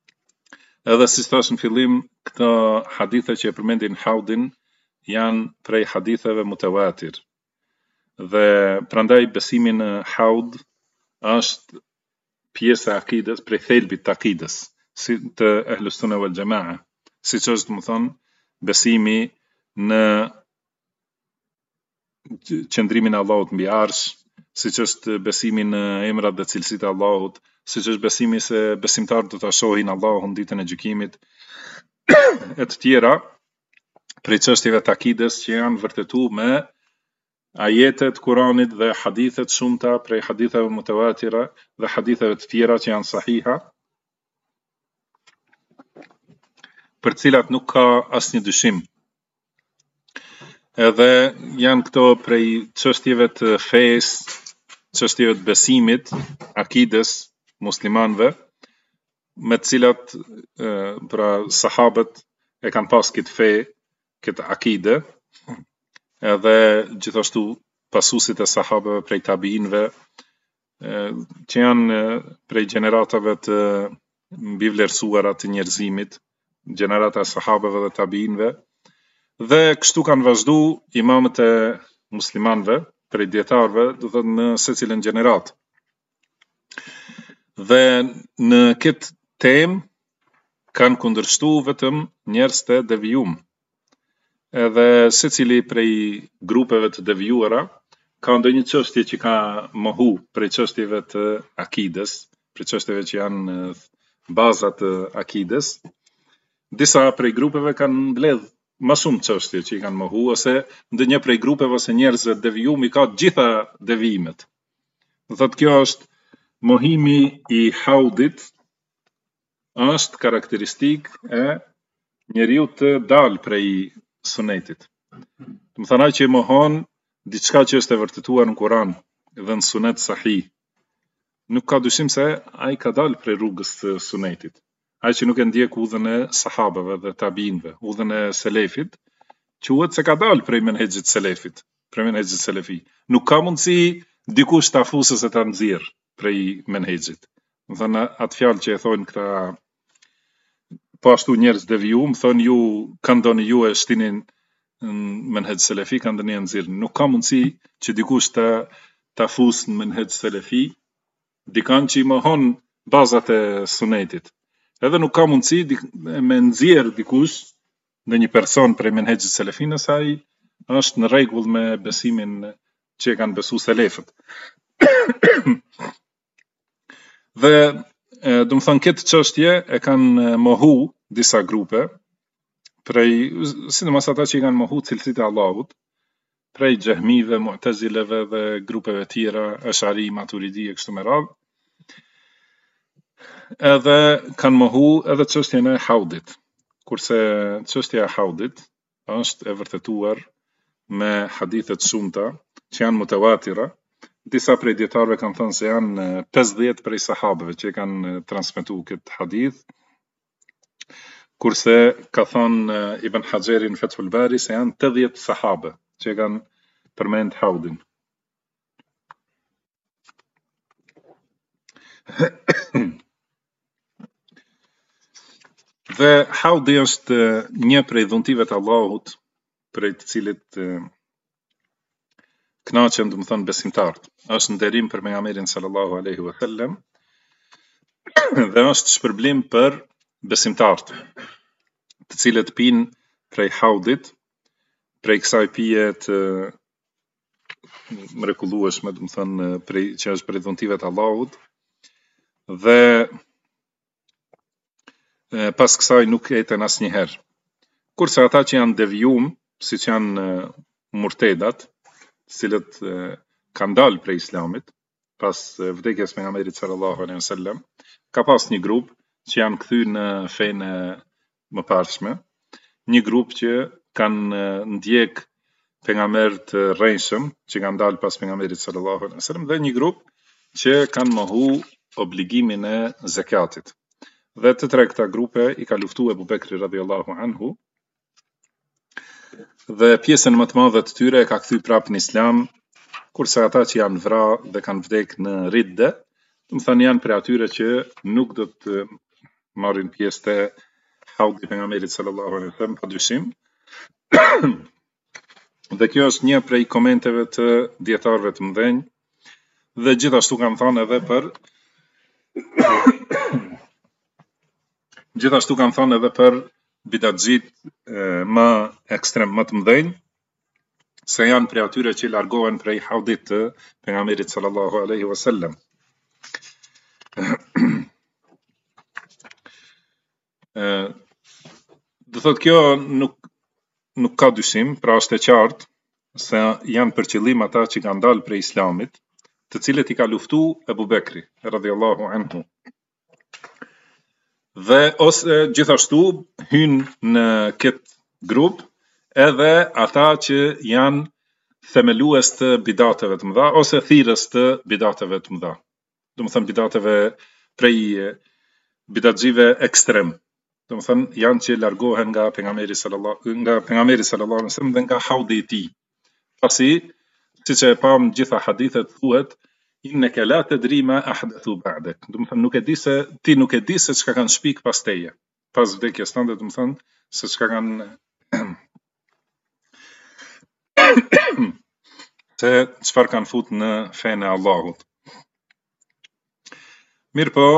S2: Edhe si thash në fillim, këto hadithe që e përmendin haudin janë prej haditheve mutawatir. Dhe prandaj besimi në haud është pjesë e akides, prej thelbit të akides, si të ehlus sunne wal jamaa, siç është më thonë besimi në qëndrimin e Allahut mbi arsh, siç është besimi në emrat dhe cilësitë e Allahut, siç është besimi se besimtarët do ta shohin Allahun ditën e gjykimit, e të tjera prej çështjeve të akides që janë vërtetuar me ajetet Kuranit dhe hadithet shumëta prej haditheve mutawatira dhe haditheve të tjera që janë sahiha, për cilat nuk ka asnjë dyshim. Edhe janë këto prej çështjeve të fesë, çështjeve të besimit, akides muslimanëve, me të cilat pra sahabët e kanë pas këtë fe, këtë akide, edhe gjithashtu pasuesit e sahabëve prej tabiinëve, që janë prej gjeneratave të mbi vlerësuara të njerëzimit, gjenerata e sahabëve dhe tabiinëve, dhe kështu kanë vazhdu imamët e muslimanëve, prej dietarëve, do thënë në secilën gjenerat. Dhe në këtë temë kanë kundërshtu vetëm njerëz të devijum. Edhe secili prej grupeve të devijuara ka ndonjë çështje që ka mohu prej çështjeve të akides, prej çështjeve që janë baza të akides. Disa prej grupeve kanë mbledh më shumë çështje që i kanë mohu, ose ndonjë prej grupeve ose njerëzve të devijum i ka të gjitha devijimet. Do thotë kjo është mohimi i haudit, është karakteristik e njeriu të dalë prej sunetit. Do të thonë ai që mohon diçka që është e vërtetuar në Kur'an dhe në sunet sahih, nuk ka dyshim se ai ka dalë prej rrugës së sunetit. Ai që nuk e ndjek udhën e sahabëve dhe tabiinëve, udhën e selefit, quhet se ka dalë prej menhexhit selefit, prej menhexhit selefi. Nuk ka mundësi dikush ta fusë se ta nxjerr prej menhexhit. Do thonë atë fjalë që e thonë këta po ashtu njerëz devijum, thonë ju kanë ndonjë ju e shtinin menhexh selefi, kanë ndonjë nxjerr. Nuk ka mundësi që dikush ta fusë në menhexh selefi, dikan që i mohon bazat e sunetit. Edhe nuk ka mundësi me nxjerr dikush në një person prej menhexhit selefi nëse ai është në rregull me besimin që e kanë besu selefët. Dhe do të thonë këtë çështje e kanë mohu disa grupe prej sidomos ata që i kanë mohu cilësitë e Allahut, prej xehmive, mu'tazileve dhe grupeve tjera, ashari, maturidi e kështu me radhë. Edhe kanë mohu edhe çështjen e haudit, kurse çështja e haudit është e vërtetuar me hadithe të shumta që janë mutawatira. Disa prej dietarëve kanë thënë se janë 50 prej sahabëve që kanë transmetuar këtë hadith, kurse ka thënë Ibn Hajeri në Fathul Bari se janë 80 sahabë që kanë përmend haudin. Dhe haudi është një prej dhuntive të Allahut, prej të cilit kënaqen, do të thonë besimtarët. Është nderim për pejgamberin sallallahu alaihi wasallam dhe është shpërblim për besimtarët, të cilët pinë prej haudit, prej kësaj pije të mrekullueshme, do të thonë që është prej dhuntive të Allahut, dhe pas kësaj nuk eten asnjëherë. Kurse ata që janë devijum, siç janë murtedat, të cilët kanë dalë prej islamit pas vdekjes pejgamberit sallallahu alaihi wasallam, ka pas një grup që janë kthyer në fenë e mëparshme, një grup që kanë ndjek pejgamber të rrejshëm që kanë dalë pas pejgamberit sallallahu alaihi wasallam, dhe një grup që kanë mohu obligimin e zakatit. Dhe të tre këta grupe i ka luftu Ebu Bekri radhiyallahu anhu, dhe pjesën më të madhe të tyre e ka kthy prapë në islam, kurse ata që janë vra dhe kanë vdek në ridde, do të thënë janë prej atyre që nuk do të marrin pjesë te haudi pejgamberit sallallahu alaihi wasallam padyshim. Dhe kjo është një prej komenteve të dietarëve të mëdhenj dhe gjithashtu kanë thënë edhe për bidatxhit më ekstrem, më të mëdhenj, se janë prej atyre që largohen prej haudit të pejgamberit sallallahu alaihi wasallam. Do thotë kjo nuk ka dyshim, pra është e qartë se janë për qëllim ata që kanë dalë prej islamit, të cilët i ka luftu Ebu Bekri radhiyallahu anhu. Dhe ose gjithashtu hynë në këtë grup edhe ata që janë themelues të bidateve të mëdha ose thirrës të bidateve të mëdha. Do të thënë bidateve prej bidatxhive ekstrem. Do të thënë janë që largohen nga pejgamberi sallallahu alaihi wasallam dhe nga haudi i tij. Pasi siç e pam gjitha hadithet thuhet innaka la tadri ma ahdathu ba'dak. Do të thënë ti nuk e di se çka kanë shpik pas teje. Pas vdekjes tënde, do të thënë se çka kanë se çfarë kanë fut në fenë e Allahut. Mirë po,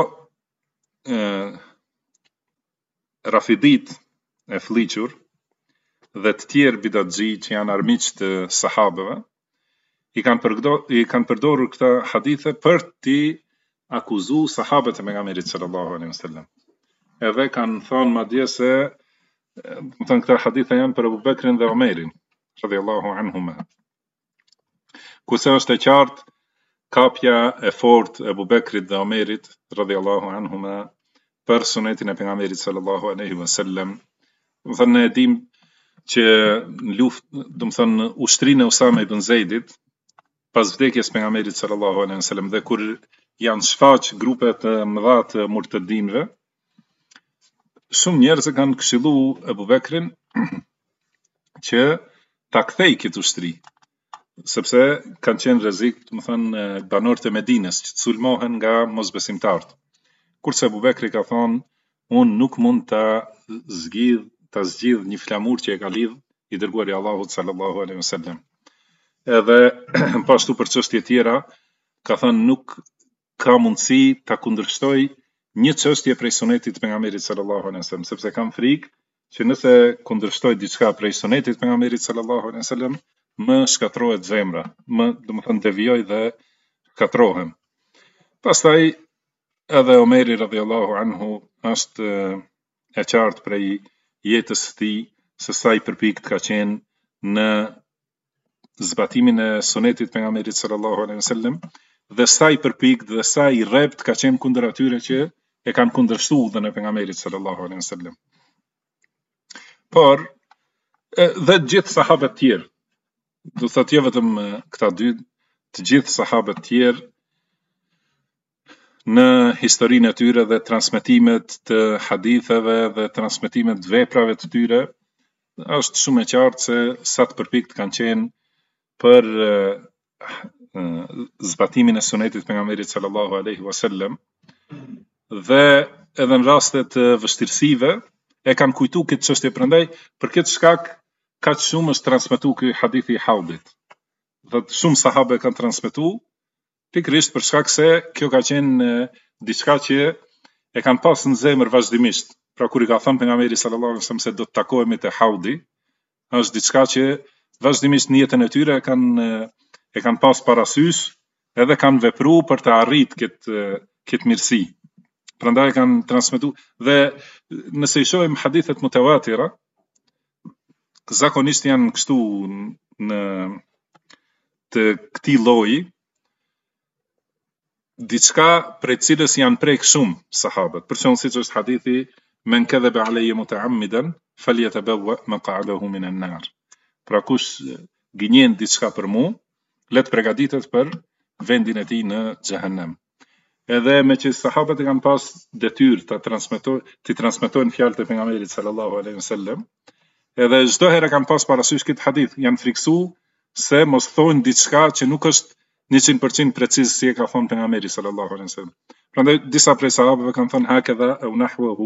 S2: Rafidit e fliqur dhe të tjerë bidatxhi që janë armiq të sahabëve i kanë përdorur këta hadithe për t'i akuzu sahabët e pejgamberit sallallahu alaihi wasallam. Edhe kanë thënë madje se këta hadithe janë për Abu Bekrin dhe Omerin radhiyallahu anhuma. Kurse është e qartë kapja e fortë e Abu Bekrit dhe Omerit radhiyallahu anhuma për sunetin e pejgamberit sallallahu alaihi wasallam. Do të thënë ne e dim që në luftë, do të thënë ushtrinë e Usame ibn Zeidit pas vdekjes pejgamberit sallallahu alaihi wasallam dhe kur janë shfaq grupe të mëdha të murtedinëve, shumë njerëz kanë këshillu Abu Bekrin që ta kthej këtë ushtri, sepse kanë qenë rrezik, do të thënë banorët e Medinës që sulmohen nga mosbesimtarët. Kurse Abu Bekri ka thonë, unë nuk mund ta zgjidh një flamur që e ka lidh i dërguari i Allahut sallallahu alaihi wasallam. Edhe pashtu për çështje tjera, ka thënë nuk ka mundësi ta kundërshtoj një çështje prej sunetit të pejgamberit sallallahu alaihi wasallam, sepse kam frikë që nëse kundërshtoj diçka prej sunetit të pejgamberit sallallahu alaihi wasallam, më shkatrohet zemra, do të thënë devijoj dhe shkatrohem. Pastaj edhe Omeri radhiyallahu anhu është e qartë prej jetës së tij se sa i përpikt ka qenë në zbatimin e sunetit pejgamberit sallallahu alaihi wasallam dhe sa i përpikt dhe sa i rrept ka qenë kundër atyre që e kanë kundërshtuar udhën e pejgamberit sallallahu alaihi wasallam. Por dhe gjithë sahabët tjerë, do thotë jo vetëm këta dy, të gjithë sahabët tjerë në historinë e tyre dhe transmetimet të haditheve dhe transmetimet të veprave të tyre, është shumë e qartë se sa të përpikt kanë qenë për zbatimin e sunetit pejgamberit sallallahu alaihi wasallam dhe edhe në raste të vështirësive e kanë kujtu këtë çështje, prandaj për këtë shkak kaq shumë është transmetuar ky hadithi i haudit. Dhe shumë sahabë kanë transmetuar pikërisht për shkak se kjo ka qenë diçka që e kanë pasur në zemër vazhdimisht. Pra kur i ka thënë pejgamberi sallallahu alaihi wasallam se do të takohemi te haudi, është diçka që vazhdimisht në jetën e tyre e kanë pas parasysh edhe kanë vepruar për të arritur këtë mirësi. Prandaj kanë transmetuar dhe nëse i shohim hadithet mutawatira, zakonisht janë kështu në të këtij lloji, diçka prej cilës janë prek shumë sahabët. Për shembull siç është hadithi men kadhaba alayya muta'ammidan falyatabawwa maq'adahu min an-nar. Pra kush gënjen diçka për mua, le të përgatitet për vendin e tij në xhehenem. Edhe me që sahabët e kanë pas detyrë të transmetojnë fjalët e pejgamberit sallallahu alaihi wasallam, edhe çdo herë kanë pas parasysh këtë hadith, janë friksuar se mos thonë diçka që nuk është 100% preciz si e ka thonë pejgamberi sallallahu alaihi wasallam. Prandaj disa prej sahabëve kanë thënë hakeza au nahwahu,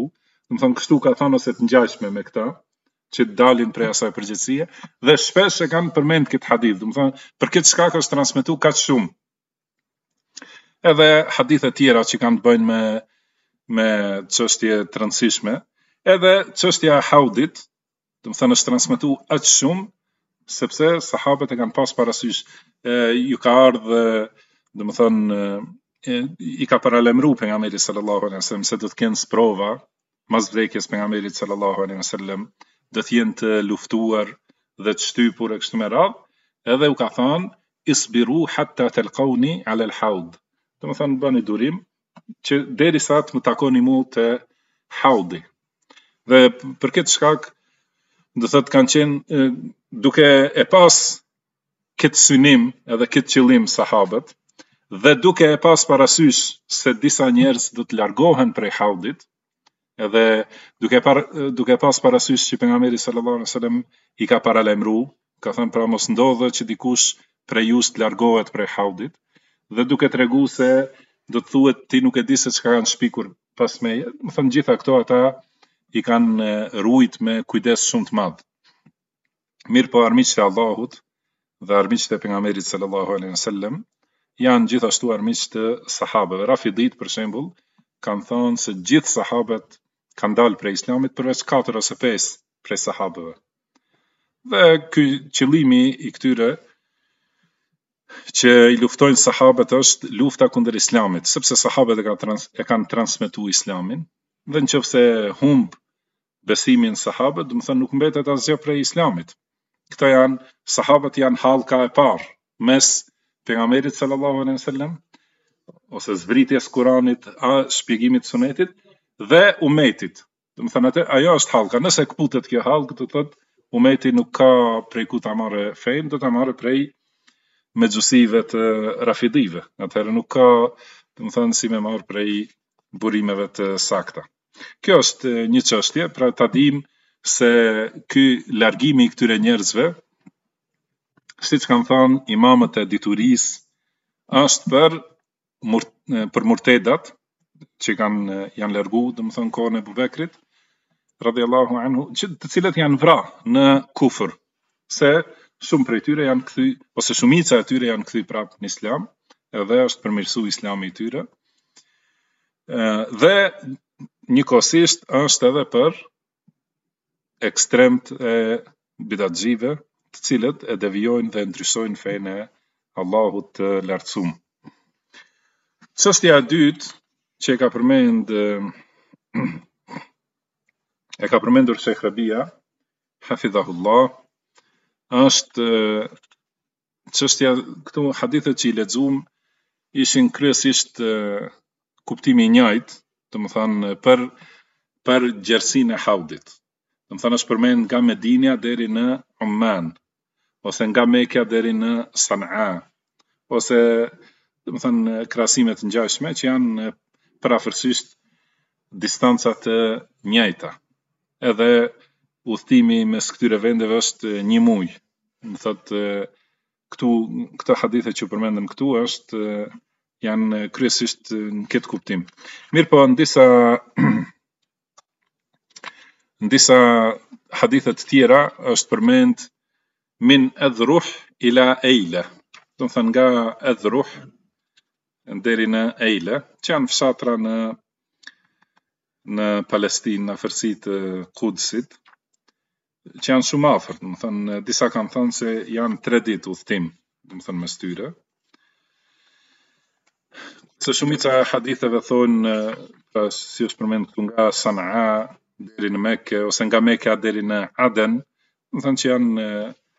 S2: Do të thonë kështu ka thënë ose të ngjashme me këta, që dalin prej asaj përgjithësie, dhe shpesh e kanë përmend këtë hadith, do të thonë për këtë shkak është transmetuar kaq shumë. Edhe hadithe tjera që kanë të bëjnë me çështje të rëndësishme, edhe çështja e haudit, do të thonë është transmetuar aq shumë sepse sahabët e kanë pas parasysh, ju ka ardhur, do të thonë i ka paralajmëruar pejgamberi sallallahu alaihi wasallam se do të kenë sprova mas vdekjes pejgamberit sallallahu alaihi wasallam, do të jenë të luftuar dhe të shtypur e kështu me radhë, edhe u ka thënë isbiru hatta talqawni ala al-haud. Do të thonë bëni durim që derisa të më takoni mua te haudi. Dhe për këtë shkak do thotë kanë qenë duke e pas këtë synim edhe këtë qëllim sahabët, dhe duke e pas parasysh se disa njerëz do të largohen prej haudit, edhe duke pas parasysh që pejgamberi sallallahu alaihi wasallam i ka paralajmëruar, ka thënë pra mos ndodhe që dikush prej jush të largohet prej haudit, dhe duke treguar se do të thuhet ti nuk e di se çka kanë shpikur pas meje, më thënë gjitha këto ata i kanë ruajt me kujdes shumë të madh. Mirë po armiqtë e Allahut dhe armiqtë e pejgamberit sallallahu alaihi wasallam janë gjithashtu armiqtë të sahabëve. Rafidit për shembull kanë thënë se gjithë sahabët kanë dalë prej islamit përveç 4 ose 5 prej sahabëve. Dhe ky qëllimi i këtyre që i luftojnë sahabët është lufta kundër islamit, sepse sahabët e kanë transmetuar islamin, dhe nëse humb besimin sahabët, do të thonë nuk mbetet asgjë prej islamit. Këta janë sahabët, janë hallka e parë mes pejgamberit sallallahu alaihi wasallam ose zbritjes Kuranit, shpjegimit sunetit dhe umetit. Do të thonë ajo është hallka. Nëse kputet kjo hallkë, do të thotë umeti nuk ka prej ku ta marrë fen, do ta marrë prej mexhusive të rafidive. Atëherë nuk ka, do të thonë si me marrë prej burimeve të sakta. Kjo është një çështje, pra ta dim se ky largimi i këtyre njerëzve, siç kanë thënë imamët e diturisë, është për murtedat që janë larguar, domethënë kohën e Abu Bekrit radhiyallahu anhu, të cilët janë vrarë në kufër, se shumë prej tyre janë kthy, ose shumica e tyre janë kthy prapë në islam, edhe është përmirësuar islami i tyre. Dhe njëkohësisht është edhe për ekstremt e bidatxive, të cilët e devijojnë dhe ndryshojnë fenë e Allahut të lartësuar. Çështja e dytë që e ka përmendur Sheikh Rabia, hafidhahullah, është çështja, këto hadithet që i lexuam ishin kryesisht kuptimi i njëjtë, domethënë për gjersinë e haudit. Domethënë është përmend nga Medinja deri në Oman, ose nga Mekja deri në Sanaa, ose domethënë krahasime të ngjashme që janë parafërsisht distanca të njëjta. Edhe udhëtimi mes këtyre vendeve është 1 muaj. Do thotë këto hadithe që përmendëm këtu janë kryesisht në këtë kuptim. Mirë po, në disa hadithe të tjera është përmend min adhruh ila Eila, do të thënë nga adhruh deri në Eila, që janë fshatra në Palestinë, në afërsitë të Kudsit, që janë shumë afër, do të thënë disa kanë thënë se janë 3 ditë udhëtim, do të thënë mes tyre. Se shumica e haditheve thonë, si është përmend këtu, nga Sanaa deri në Mekë, ose nga Mekja deri në Aden, do të thënë që janë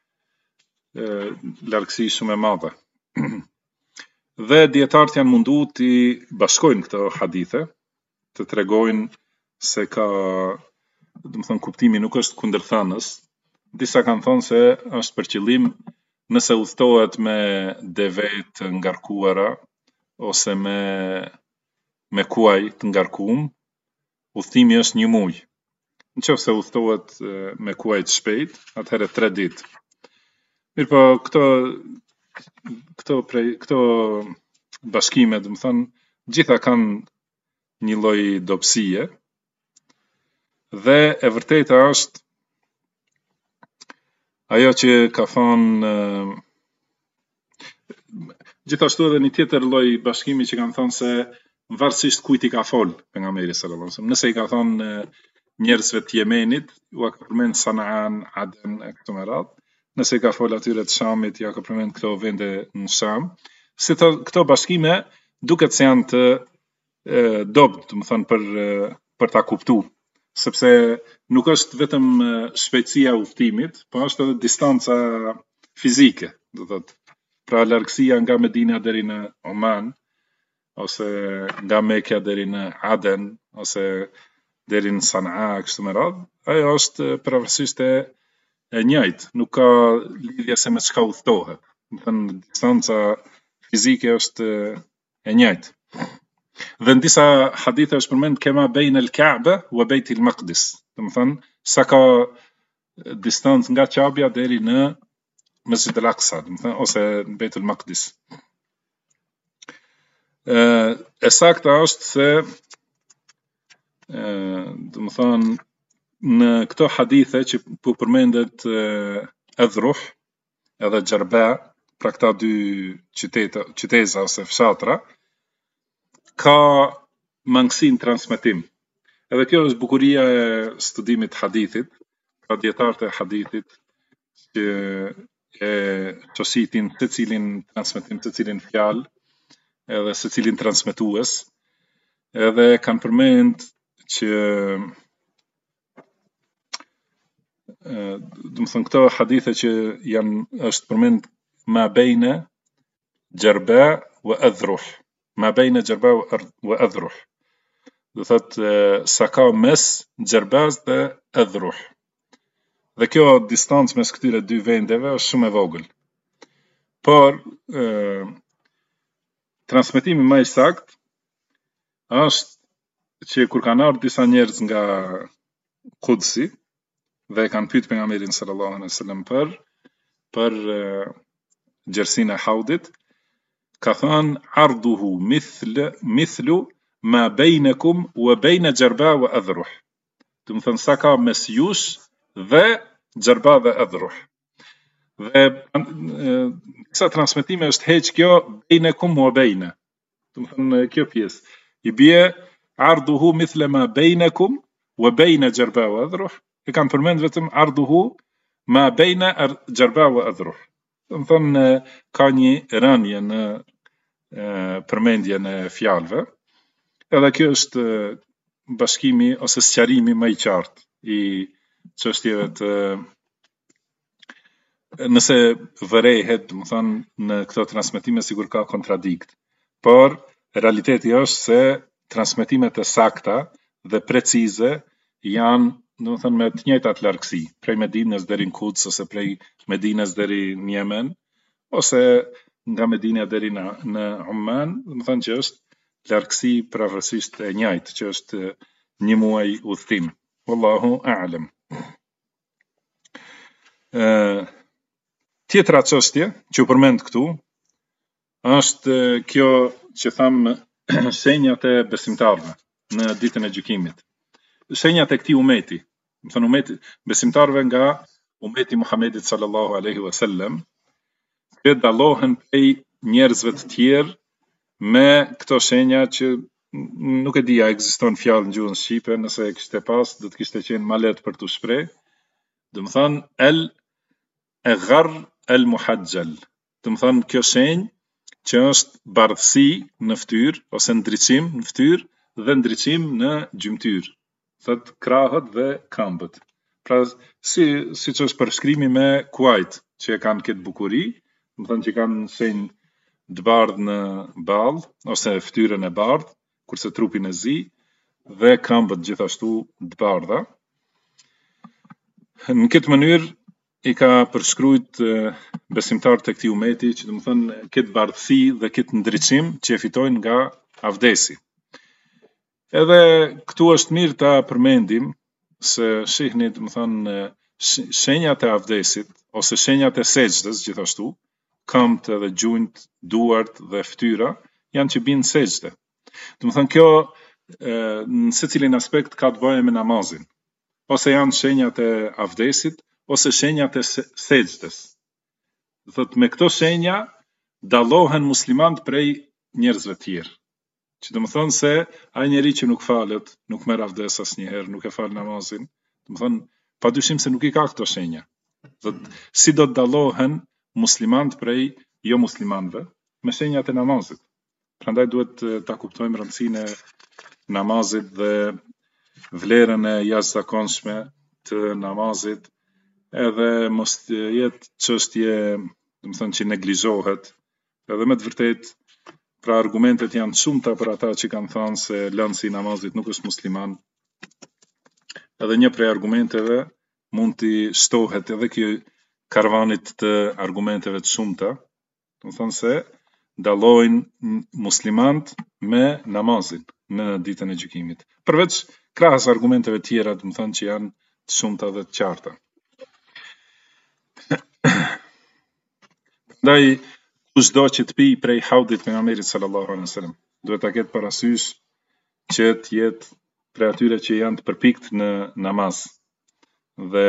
S2: largësi shumë e madhe. Dhe dietarët janë munduar të bashkojnë këto hadithe, të tregojnë se ka, do të thënë kuptimi nuk është kundërthanës. Disa kanë thonë se është për qëllim nëse udhtohet me deve të ngarkuara ose me kuaj të ngarkuar, udhtimi është 1 muaj. Nëse udhtohet me kuaj të shpejt, atëherë 3 ditë. Mirë po, këto bashkime, do të thënë, gjitha kanë një lloj dobësie, Dhe e vërteta është ajo që ka thonë gjithashtu edhe një tjetër lloj bashkimi që kanë thonë se varësisht kujt i ka fol pejgamberi sallallahu alajhi wasallam. Nëse i ka thonë njerëzve të Yemenit, u ka përmend Sanaan, Aden e këto me radhë. Nëse i ka fol atyre të Shamit, ja ka përmend këto vende në Sham. Si këto bashkime duket se janë të dobët, do të thonë për ta kuptuar, sepse nuk është vetëm shpejtësia e udhëtimit, po është edhe distanca fizike, do thotë. Pra largësia nga Medina deri në Oman, ose nga Mekja deri në Aden, ose deri në Sanaa, kështu me radhë, ajo është përvarësisht e njëjtë, nuk ka lidhje se me çka udhtohet. Do thënë distanca fizike është e njëjtë. Dhe në disa hadithe është përmend kema bejn el-Ka'be wa Bejt el-Maqdis. Do të thënë sa ka distancë nga Ka'bja deri në Mesjid al-Aqsa, ose në Bejt el-Maqdis. E sakta është se do të thënë në këto hadithe që po përmendet Adhruh edhe Gjerba, pra këta dy qyteza ose fshatra, ka mangësi në transmetim. Edhe kjo është bukuria e studimit hadithit, pra dietarët e hadithit që e çositin secilin transmetim, secilin fjalë, edhe secilin transmetues, edhe kanë përmend që do të thënë këto hadithe që është përmend ma bejne Gjerba wa Adhruh, ma bejne Gjerba wa Adhruh, do thotë sa ka mes Gjerbas dhe Adhruh. Dhe kjo distancë mes këtyre dy vendeve është shumë e vogël. Por transmetimi më i saktë është që kur kanë ardhur disa njerëz nga Kudsi dhe kanë pyet pejgamberin sallallahu alaihi wasallam për gjersinë e haudit, ka thënë arduhu mithlu ma bejnekum wa bejne Gjerba wa Adhruh. Do të thënë sa ka mes jush dhe Gjerba dhe Adhruh. Dhe disa transmetime është heq kjo bejnekum wa bejne. Do të thënë kjo pjesë i bie arduhu mithla ma bejnekum wa bejne Gjerba wa Adhruh. E kanë përmend vetëm arduhu ma bejne Gjerba wa Adhruh. Do të thënë ka një rënje në përmendjen e fjalëve. Edhe kjo është bashkimi ose sqarimi më i qartë i çështjeve të nëse vërehet, do të thënë në këto transmetime sigur ka kontradikt. Por realiteti është se transmetimet e sakta dhe precize janë, do të thënë me të njëjtat largësi, prej Medinës deri në Kuds, ose prej Medinës deri në Yemen, ose nga Medina deri në Oman, do të thënë që është largësi pavarësisht e njëjtë, që është një muaj udhtim. Wallahu a'lam. Tjetra çështje që u përmend këtu është kjo që tham shenjat e besimtarëve në ditën e gjykimit. Shenjat e këtij umeti, do thënë umeti besimtarëve nga umeti Muhamedit sallallahu alaihi wasallam, që dallohen prej njerëzve të tjerë me këto shenja që nuk e di a ekziston fjalë në gjuhën shqipe, nëse e kishte pas do të kishte qenë më lehtë për tu shpreh. Do të thënë el-gharr el-muhajjal. Do të thënë kjo shenjë që është bardhësi në fytyrë ose ndriçim në fytyrë dhe ndriçim në gjymtyr. Thot krahët dhe këmbët. Pra siç është përshkrimi me kuajt që e kanë këtë bukuri, do të thënë që kanë shenjë të bardhë në ballë ose fytyrën e bardhë, kurse trupin e zi, dhe këmbët gjithashtu të bardha. Në këtë mënyrë i ka përshkruajt besimtarët e këtij umeti që do të thënë këtë bardhësi dhe këtë ndriçim që e fitojnë nga avdesi. Edhe këtu është mirë ta përmendim se shihni, do të thënë shenjat e avdesit ose shenjat e sejdës gjithashtu, këmbët edhe gjunjt, duart dhe fytyra janë që binë sejdë. Do të thënë kjo në secilin aspekt ka të bëjë me namazin. ose janë shenjat e avdesit, ose shenjat e sejdës. Do thot me këto shenja dallohen muslimanët prej njerëzve të tjerë. Që do të thonë se ai njeri që nuk falet, nuk merr avdes asnjëherë, nuk e fal namazin, do të thonë padyshim se nuk i ka këto shenja. Si do të dallohen muslimanët prej jo muslimanëve me shenjat e namazit. Prandaj duhet ta kuptojmë rëndësinë e namazit dhe vlerën e jashtëzakonshme të namazit, edhe mos jetë çështje, do të thonë, që neglizhohet. Edhe me të vërtetë, pra argumentet janë shumëta për ata që kanë thënë se lënësi i namazit nuk është musliman. Edhe një prej argumenteve mund t'i shtohet edhe kjo karvanit të argumenteve të shumëta, do të thonë se dallojnë muslimanët me namazin në ditën e gjykimit. Përveç krahas argumenteve tjera, do të thonë që janë të shumëta dhe të qarta. Prandaj kushdo që të pi prej haudit pejgamberit sallallahu alaihi wasallam, duhet ta ketë parasysh që të jetë prej atyre që janë të përpikt në namaz. Dhe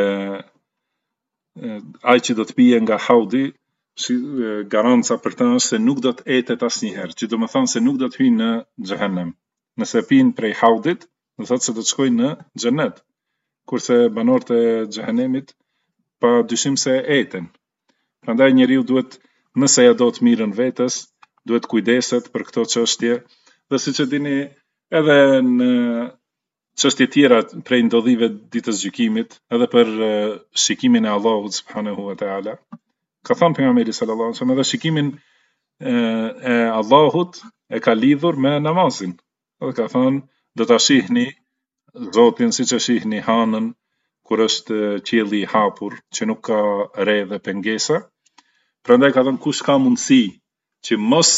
S2: ai që do të pije nga haudi, garanca për të është se nuk do të etet asnjëherë, që do të thonë se nuk do të hyjë në xhehenem. Nëse pin prej haudit, do thotë se do të shkojnë në xhenet. Kurse banorët e xhehenemit pa dyshim se eten. Prandaj njeriu duhet, nëse ja do të mirën vetes, duhet kujdeset për këto çështje, dhe siç e dini edhe në çështje tjera prej ndodhive ditës gjykimit, edhe për shikimin e Allahut subhanahu wa taala. Ka thënë pejgamberi sallallahu alaihi wasallam, edhe shikimin e Allahut e ka lidhur me namazin. Dhe ka thënë, do ta shihni Zotin siç e shihni hanën kur është qielli i hapur, që nuk ka re dhe pengesa. Prandaj ka thënë, kush ka mundësi që mos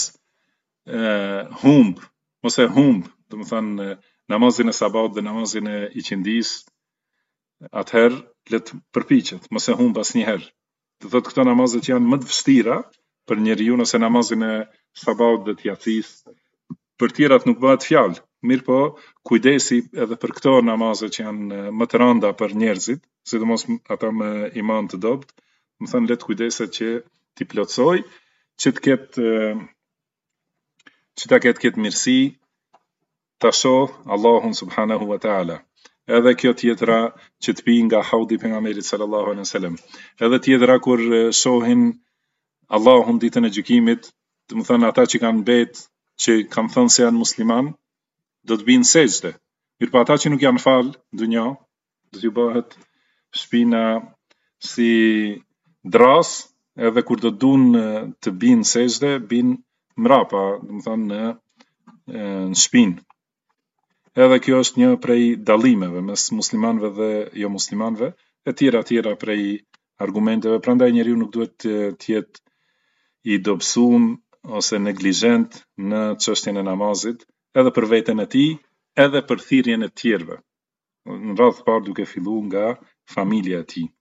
S2: e humb, do të thënë namazin e sabat dhe namazin e iqindis, atëherë le të përpiqet, mos e humb asnjëherë. Do thotë këto namazet janë më të vështira për njeriu, nëse namazin e sabat dhe të yatsis, për tjerat nuk bëhet fjalë. Mirë po, kujdesi edhe për këto namazet që janë më të rënda për njerëzit, sidomos ata me iman të dobët, më thënë le të kujdeset që t'i plotsoj, që ta ketë mirësi, ta shoh Allahun subhanahu wa taala. Edhe kjo tjetra që të pi nga haudi pejgamberit sallallahu alaihi wasallam. Edhe tjetra kur shohin Allahun ditën e gjykimit, do të thënë ata që kanë mbet, që kanë thënë se janë musliman, do të binë sejdë. Mirë po ata që nuk janë fal dunja, do t'ju bëhet shpina si dras, edhe kur do duan të binë sejdë, binë mrapa, do të thënë në shpinë. Edhe kjo është një prej dallimeve mes muslimanëve dhe jo muslimanëve, e tjera prej argumenteve. Prandaj njeriu nuk duhet të jetë i dobësuar ose neglizhent në çështjen e namazit, edhe për veten e tij, edhe për thirrjen e të tjerëve. Në radhë të parë duke filluar nga familja e tij.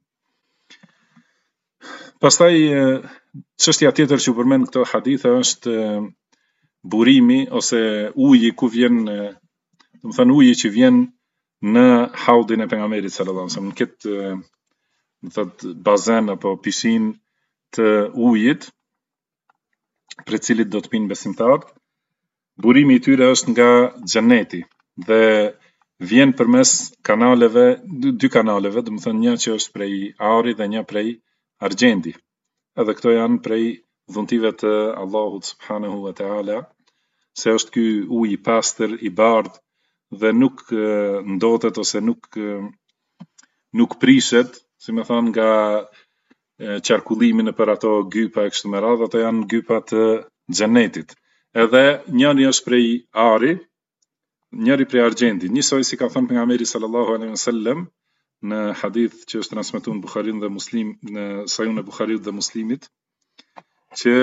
S2: Pastaj çështja tjetër që përmend këto hadithe është burimi ose uji ku vjen, do të thënë uji që vjen në haudin e pejgamberit sallallahu alaihi wasallam, në këtë do thotë bazen apo pishin të ujit për cilit do të pinë besimtarët. Burimi i tyre është nga xheneti dhe vjen përmes kanaleve, dy kanaleve, do të thënë një që është prej ari dhe një prej argjendi. Edhe këto janë prej dhuntive të Allahut subhanahu wa taala, se është ky ujë i pastër, i bardhë dhe nuk ndotet ose nuk prishet, si më thonë, nga qarkullimi në për ato gypa e kështu me radhë, ato janë gypa të xhenetit. Edhe njëri është prej ari, njëri prej argjendi. Njësoj si ka thënë pejgamberi sallallahu alaihi wasallam në hadith që është transmetuar në Buhariun dhe Muslim, në Sahihun e Buhariut dhe Muslimit, që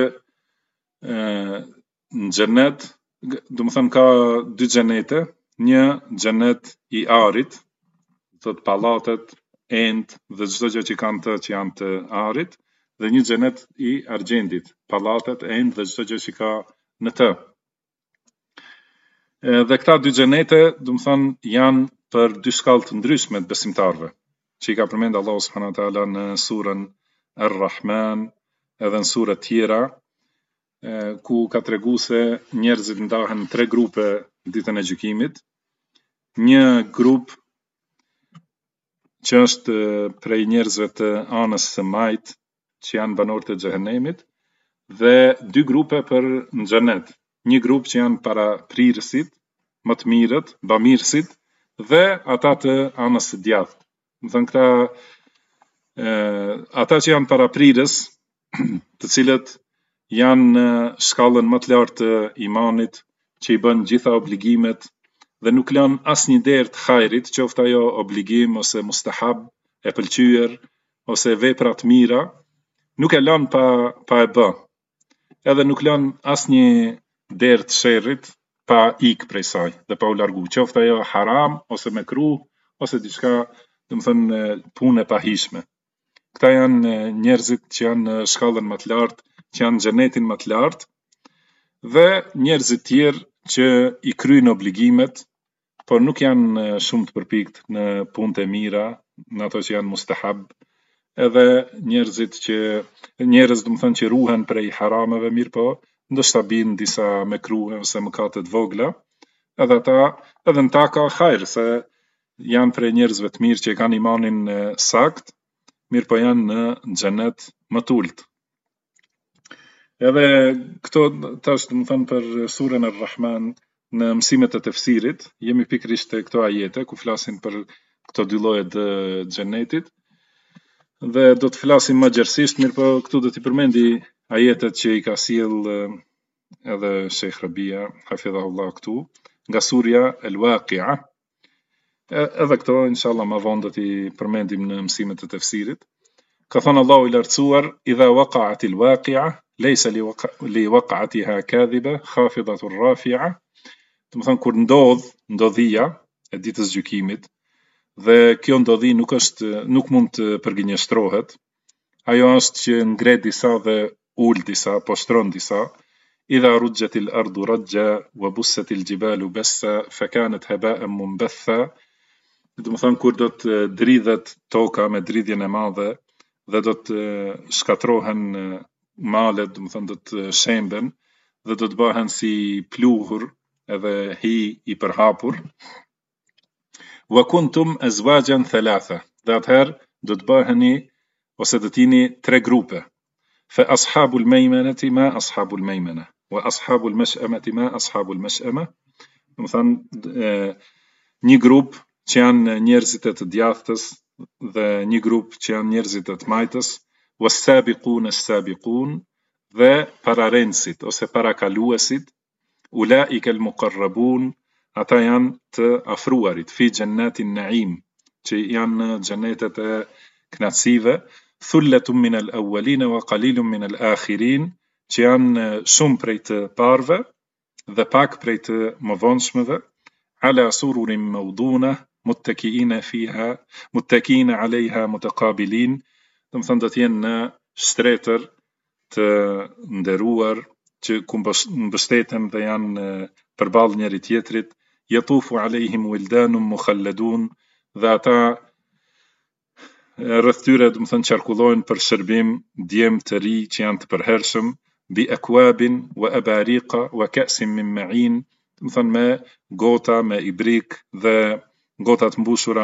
S2: në xhenet, do të thënë ka dy xhenete, një xhenet i arit, thot pallatet, ent dhe çdo gjë që kanë të që janë të arit, dhe një xhenet i argjendit, pallatet, ent dhe çdo gjë që ka në të. Dhe këta dy xhenete, do të thonë, janë për dy shkallë të ndryshme të besimtarëve, që I ka përmend Allahu subhanahu wa taala në surën Ar-Rahman, edhe në sura tjera, ku ka tregu se njerëzit ndahen në 3 grupe ditën e gjykimit. Një grup që është prej njerëzve të anës së majt, që janë banorët e xhehenemit, dhe 2 grupe për në xhenet. Një grup që janë para prirësit, më të mirët, bamirësit, dhe ata të anës së djathtë. Do thënë këta ata që janë para prirës, të cilët janë në shkallën më të lartë të imanit, që I bën gjitha obligimet dhe nuk lën asnjë derë të hajrit, qoftë ajo obligim ose mustahab, e pëlqyer ose vepra të mira, nuk e lën pa e bë. Edhe nuk lën asnjë derë të sherrit pa ik prej saj dhe pa u largu, qoftë ajo haram ose mekruh ose diçka, do të thënë, punë e pahishme. Këta janë njerëzit që janë në shkallën më të lartë, që janë në xhenetin më të lartë, dhe njerëzit tjerë që I kryejnë obligimet, por nuk janë shumë të përpikt në punët e mira, në ato që janë mustahab, edhe njerëz do të thënë që ruhen prej harameve, mirë po, ndoshta bin disa mekruhe ose mëkate të vogla, edhe ata, edhe në ta ka hajër, se janë prej njerëzve të mirë që kanë imanin sakt, mirë po janë në xhenet më të ulët. Edhe këto tash do të thënë për surën Ar-Rahman në mësimet e tefsirit, jemi pikërisht te këto ajete ku flasin për këto dy lloje të xhenetit, dhe do të flasim më gjerësisht, mirë po këtu do t'i përmendi ajetet që I ka sjell edhe Sheikh Rabia, hafidhahullah, këtu nga surja El-Waqi'a. Edhe këto inshallah më vonë do t'i përmendim në mësimet e tefsirit. Ka thënë Allahu I lartësuar: "Idha waqa'atil waqi'a, laysa li waqa'atiha kadhiba, khafidatur rafi'a." Do të thënë kur ndodhia e ditës gjykimit, dhe kjo ndodhi nuk mund të përgjigjëstrohet. Ajo është që ngret disa dhe ul disa, po shtron disa. Idha rujjatil ardu rajja wa bussatil jibalu bassa fakanat haba'an munbatha. Do të thënë kur do të dridhet toka me dridhjen e madhe dhe do të shkatrohen malet, do të thënë do të shemben dhe do të bëhen si pluhur edhe hi I përhapur. Wa kuntum azwajan thalatha. Dhe atëherë do të bëheni ose do t'jini 3 grupe. Fa ashabul maymanati ma ashabul maymana wa ashabul mash'amati ma ashabul mash'ama. Do të thënë një grup që janë njerëzit e të djathtës dhe një grup që janë njerëzit e të majtës, was-sabiqun as-sabiqun, dhe pararenësit ose parakaluesit, ulaika al-muqarrabun, ata janë të afruarit, fi jannatin na'im, që janë në xhenetet e kënaqësive, thullatun min al-awwalin wa qalilun min al-akhirin, që janë shumë prej të parëve dhe pak prej të mëvonshmeve, ala sururin mawduna muttakiina fiha muttakiina alejha mutaqabilin. Do të thënë do të jenë në shtretër të nderuar që ku mbështeten dhe janë përballë njëri tjetrit, yatufu alejhim wildanun mukhalladun, dhe ata rreth tyre do të thënë qarkullojnë për shërbim djem të ri që janë të përhershëm, bi akwabin wa abariqa wa ka'sin min ma'in, do të thënë me gota, me ibrik dhe gota të mbushura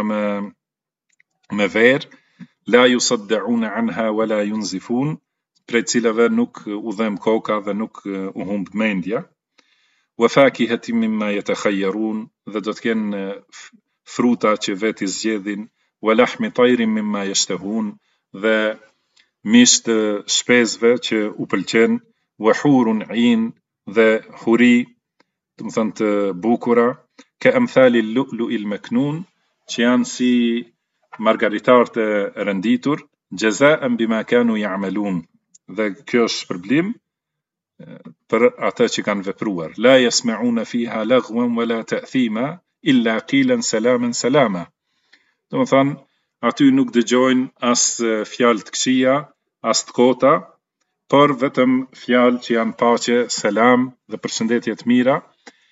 S2: me verë, la yusaddauna anha wala yunzifun, prej cilave nuk u dhem koka dhe nuk u humb mendja. Wa fakihatin mimma yatakhayyarun, dhe do të kenë fruta që veti zgjedhin, wa lahmi tayrin mimma yashtahun, dhe mish të shpezve që u pëlqen, wa hurun 'ain, dhe huri, do të thënë të bukura, ka amthalil lu'lu'il maknun, që janë si margaritarët e renditur, jazaan bima kanu ya'malun, dhe kjo është shpërblim për ata që kanë vepruar. La yasma'una fiha laghwan wala ta'thima illa qilan salaman salama. Do të thënë aty nuk dëgjojnë as fjalë të këqija, as të kota, por vetëm fjalë që janë paqe, selam dhe përshëndetje të mira.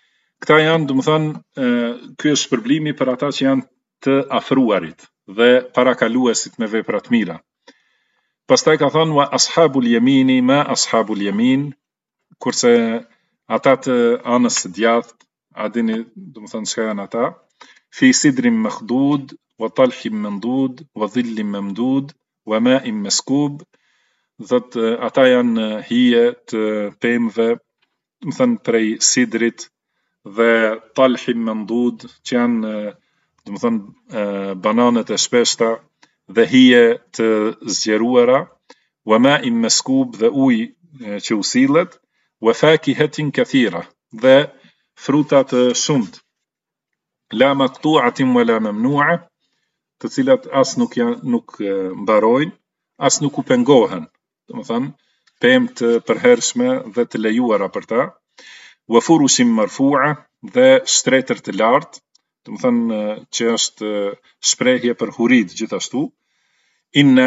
S2: Këta janë, do më thënë, ky është shpërblimi për ata që janë të afruarit dhe parakaluesit me vepra të mira. Pastaj ka thënë wa ashabul yamini ma ashabul yamin, kurse ata të anës së djathtë, a dini, do më thënë, çka janë ata? Fi sidrin makhdud wa talhin mandud wa dhillin mamdud wa ma'in maskub. Thot ata janë hije të pemëve, do më thënë, prej sidrit dhe talhin mandud, që janë, do më thënë, bananët e shpeshta dhe hije të zgjeruara, wa ma'in maskub, dhe ujë që u sillet, wa fakihatin kathira, dhe fruta të shumt, la maqtu'atin wala mamnu'a, të cilat as nuk mbarojnë, as nuk u pengohen, do më thënë, pemë të përhershme dhe të lejuara për ta, wa furushin marfu'a, dhe shtretër të lartë, do më thënë, që është shprehje për hurit gjithashtu. Inna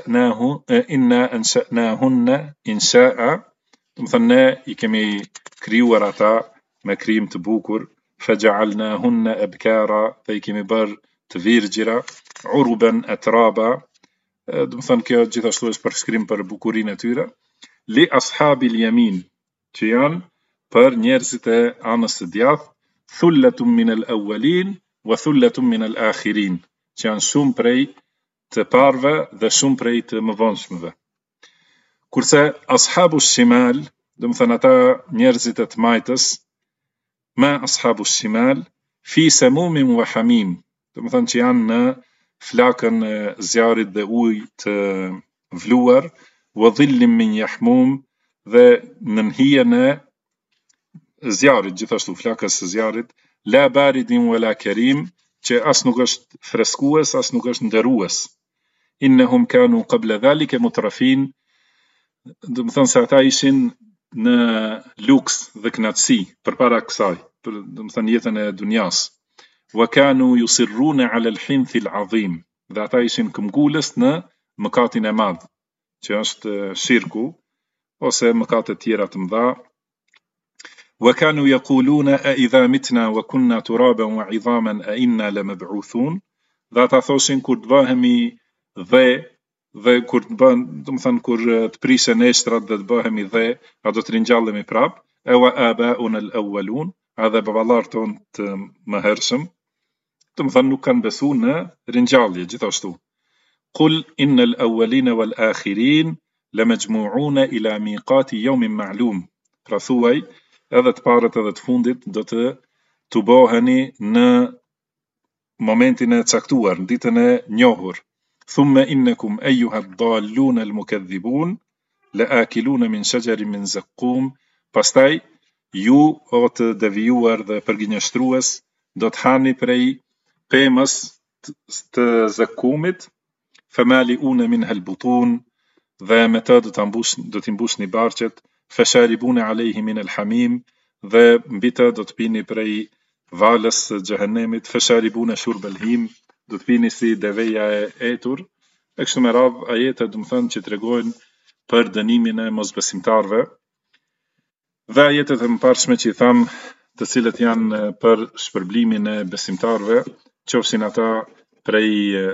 S2: ansha'nahunna insha'a, do më thënë, ne i kemi krijuar ata me krijim të bukur, faja'alnahunna abkara, dhe i kemi bërë të virgjira, uruban atraba, do më thënë, kjo gjithashtu është përshkrim për bukurinë e tyre, li ashabil yamin, që janë për njerëzit e anës së djathtë, thullatun min al-awwalin wa thullatun min al-akhirin, që janë shumë prej të parve dhe shumë prej të mëvonshmëve. Kurse ashabu shimal, do më thënë, ata njerëzit e të majtës, ma ashabu shimal, fi samumin wa hamim, do më thënë, që janë në flakën e zjarit dhe ujë të vluar, wa dhillin min yahmum, dhe në hijen e zjarit, gjithashtu flakës së zjarit, la baridin wala karim, që as nuk është freskues, as nuk është nderues. Innahum kanu qabla dhalika mutrafin, do më thënë se ata ishin në luks dhe knatësi përpara kësaj, do më thënë, jetën e dunjas. Wa kanu yusirruna ala al-hinthi al-azim, dhe ata ishin këmbgulës në mëkatin e madh, që është shirku ose mëkate tjera të mëdha. Wa kanu yaquluna a idha mitna wa kunna turaban wa 'idhaman a inna lamab'uthun, dhe ata thoshin kur të bëhemi dhe kur të bën, do më thënë, kur të prishën eshtrat dhe të bëhemi dhe, a do të ringjallemi prap, e wa aba'una al-awwalun, a dhe baballarët tonë të mëhershëm, do më thënë, nuk kanë besu në ringjallje gjithashtu. Qul innal awwalina wal akhirin lamajmu'una ila miqati yawmin ma'lum, pra thuaj, edhe të parët edhe të fundit do të bëheni në momentin e caktuar, në ditën e njohur. Thumma innakum ayyuha ad-dallun al-mukaththibun la'akiluna min shajarin min zaqqum, pastaj ju o të devijuar dhe përgjinjështrues do të hani prej pemës të zakkumit, famali'una minha al-butun, dhe me të do t'i mbushni barqet, fasharibuna alayhi min al-hamim, dhe mbi të do të pini prej valës së xhehenemit, fasharibuna shurb al-him, do të pini si deveja e etur, e kështu me radhë ajete, do më thënë, që tregojnë për dënimin e mosbesimtarve, dhe ajetet e mëparshme që i tham, të cilët janë për shpërblimin e besimtarve, qofshin ata prej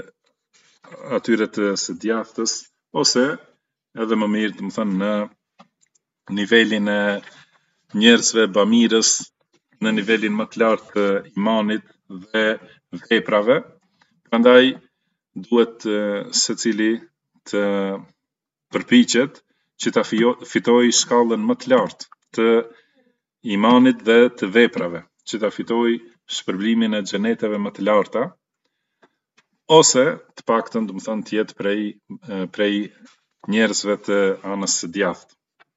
S2: atyre të së djathtës, ose edhe më mirë, do më thënë, në nivelin e njerëzve bamirës, në nivelin më të lartë të imanit dhe veprave. Prandaj duhet secili të përpiqet që ta fitojë shkallën më të lartë të imanit dhe të veprave, që ta fitojë shpërblimin e xheneteve më të larta, ose të paktën, do më thënë, të jetë prej njerëzve të anës së djathtë.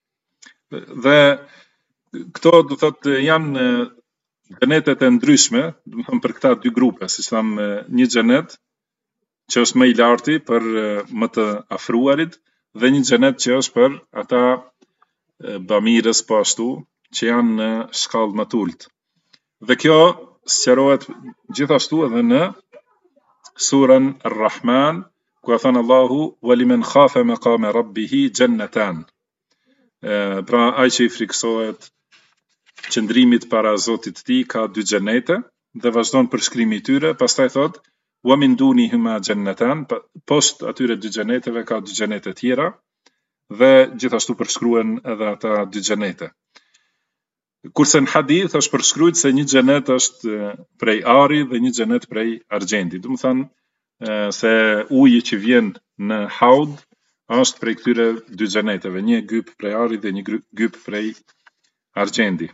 S2: Dhe këto, do thotë, janë xhenetet e ndryshme, do më thënë, për këta dy grupe, siç tham, një xhenet që është më i larti për më të afruarit, dhe një xhenet që është për ata bamirës, po ashtu, që janë në shkallë më të ulët. Dhe kjo sqarohet gjithashtu edhe në surën Ar-Rahman, ku ka thënë Allahu wa liman khafa maqama rabbih jannatan. Pra ai që i friksohet qëndrimit para Zotit ti ka 2 xhenete dhe vazhdon përshkrimi i tyre, pastaj thot wa min dunihima jannatan, poshtë atyre 2 xheneteve ka 2 xhenete tjera dhe gjithashtu përshkruhen edhe ata 2 xhenete. Kurse në hadith është përshkruajtur se një xhenet është prej ari dhe një xhenet prej argjendi. Do të thonë se uji që vjen në haud është prej këtyre 2 xheneteve, një gyp prej ari dhe një gyp prej argjendi.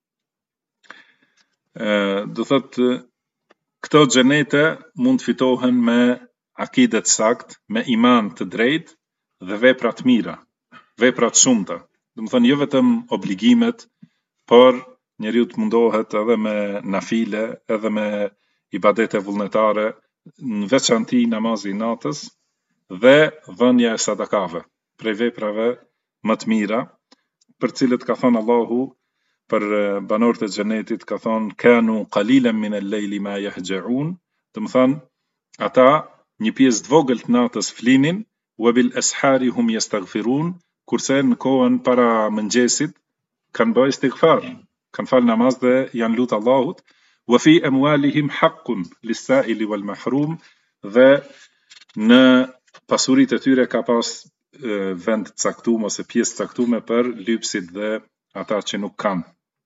S2: Do thotë këto xhenete mund fitohen me akide të saktë, me iman të drejtë dhe vepra të mira, vepra të shumta. Do të thonë jo vetëm obligimet, por njeriu të mundohet edhe me nafile, edhe me ibadete vullnetare, në veçanti namazi i natës dhe dhënia e sadakave, prej veprave më të mira, për cilët ka thënë Allahu për banorët e xhenetit, ka thënë kanu qalilan min al-layli ma yahja'un, do të thonë ata një pjesë të vogël të natës flinin, wa bil ashari hum yastaghfirun, kurse në kohën para mëngjesit kanë bëjë istighfar, kanë falë namaz dhe janë lutë Allahut, wa fi amwalihim haqqun lis-sa'ili wal mahrum, dhe në pasuritë e tyre ka pas vend të caktuar ose pjesë të caktuar për lypsit dhe ata që nuk kanë.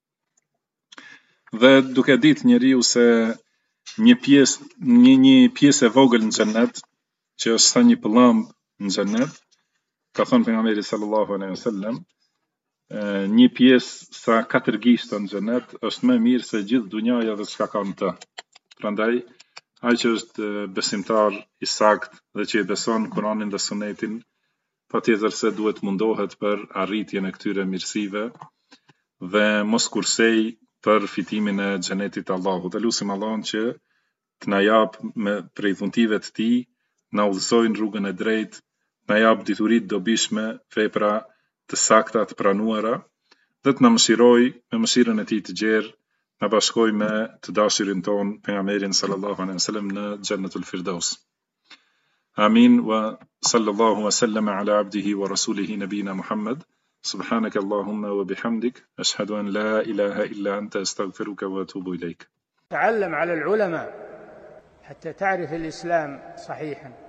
S2: Dhe duke ditë njeriu se një pjesë e vogël në xhennet, që është sa një pëllamb në xhennet, ka thënë pejgamberi sallallahu alaihi wasallam, një pjesë sa 4 gishta në xhenet është më mirë se gjithë dunjaja dhe çka ka në të. Prandaj ai që është besimtar i saktë dhe që e beson Kur'anin dhe Sunetin, patjetër se duhet mundohet për arritjen e këtyre mirësive dhe mos kursej për fitimin e xhenetit të Allahut. Dhe lutim Allahun që të na jap me prej dhuntive të tij, na udhësojnë rrugën e drejtë, na jap dituri të dobishme, vepra të sakta të pranuara, dhe të na mëshiroj me mëshirën e tij të gjerë, na bashkoj me të dashurin ton pejgamberin sallallahu alaihi wasallam në Jannatul Firdaus. Amin wa sallallahu wa sallama ala abdihi wa rasulihi nabina Muhammad. Subhanaka Allahumma wa bihamdik, ashhadu an la ilaha illa anta astaghfiruka wa atubu ilayk.
S1: تعلم على العلماء حتى تعرف الإسلام صحيحا.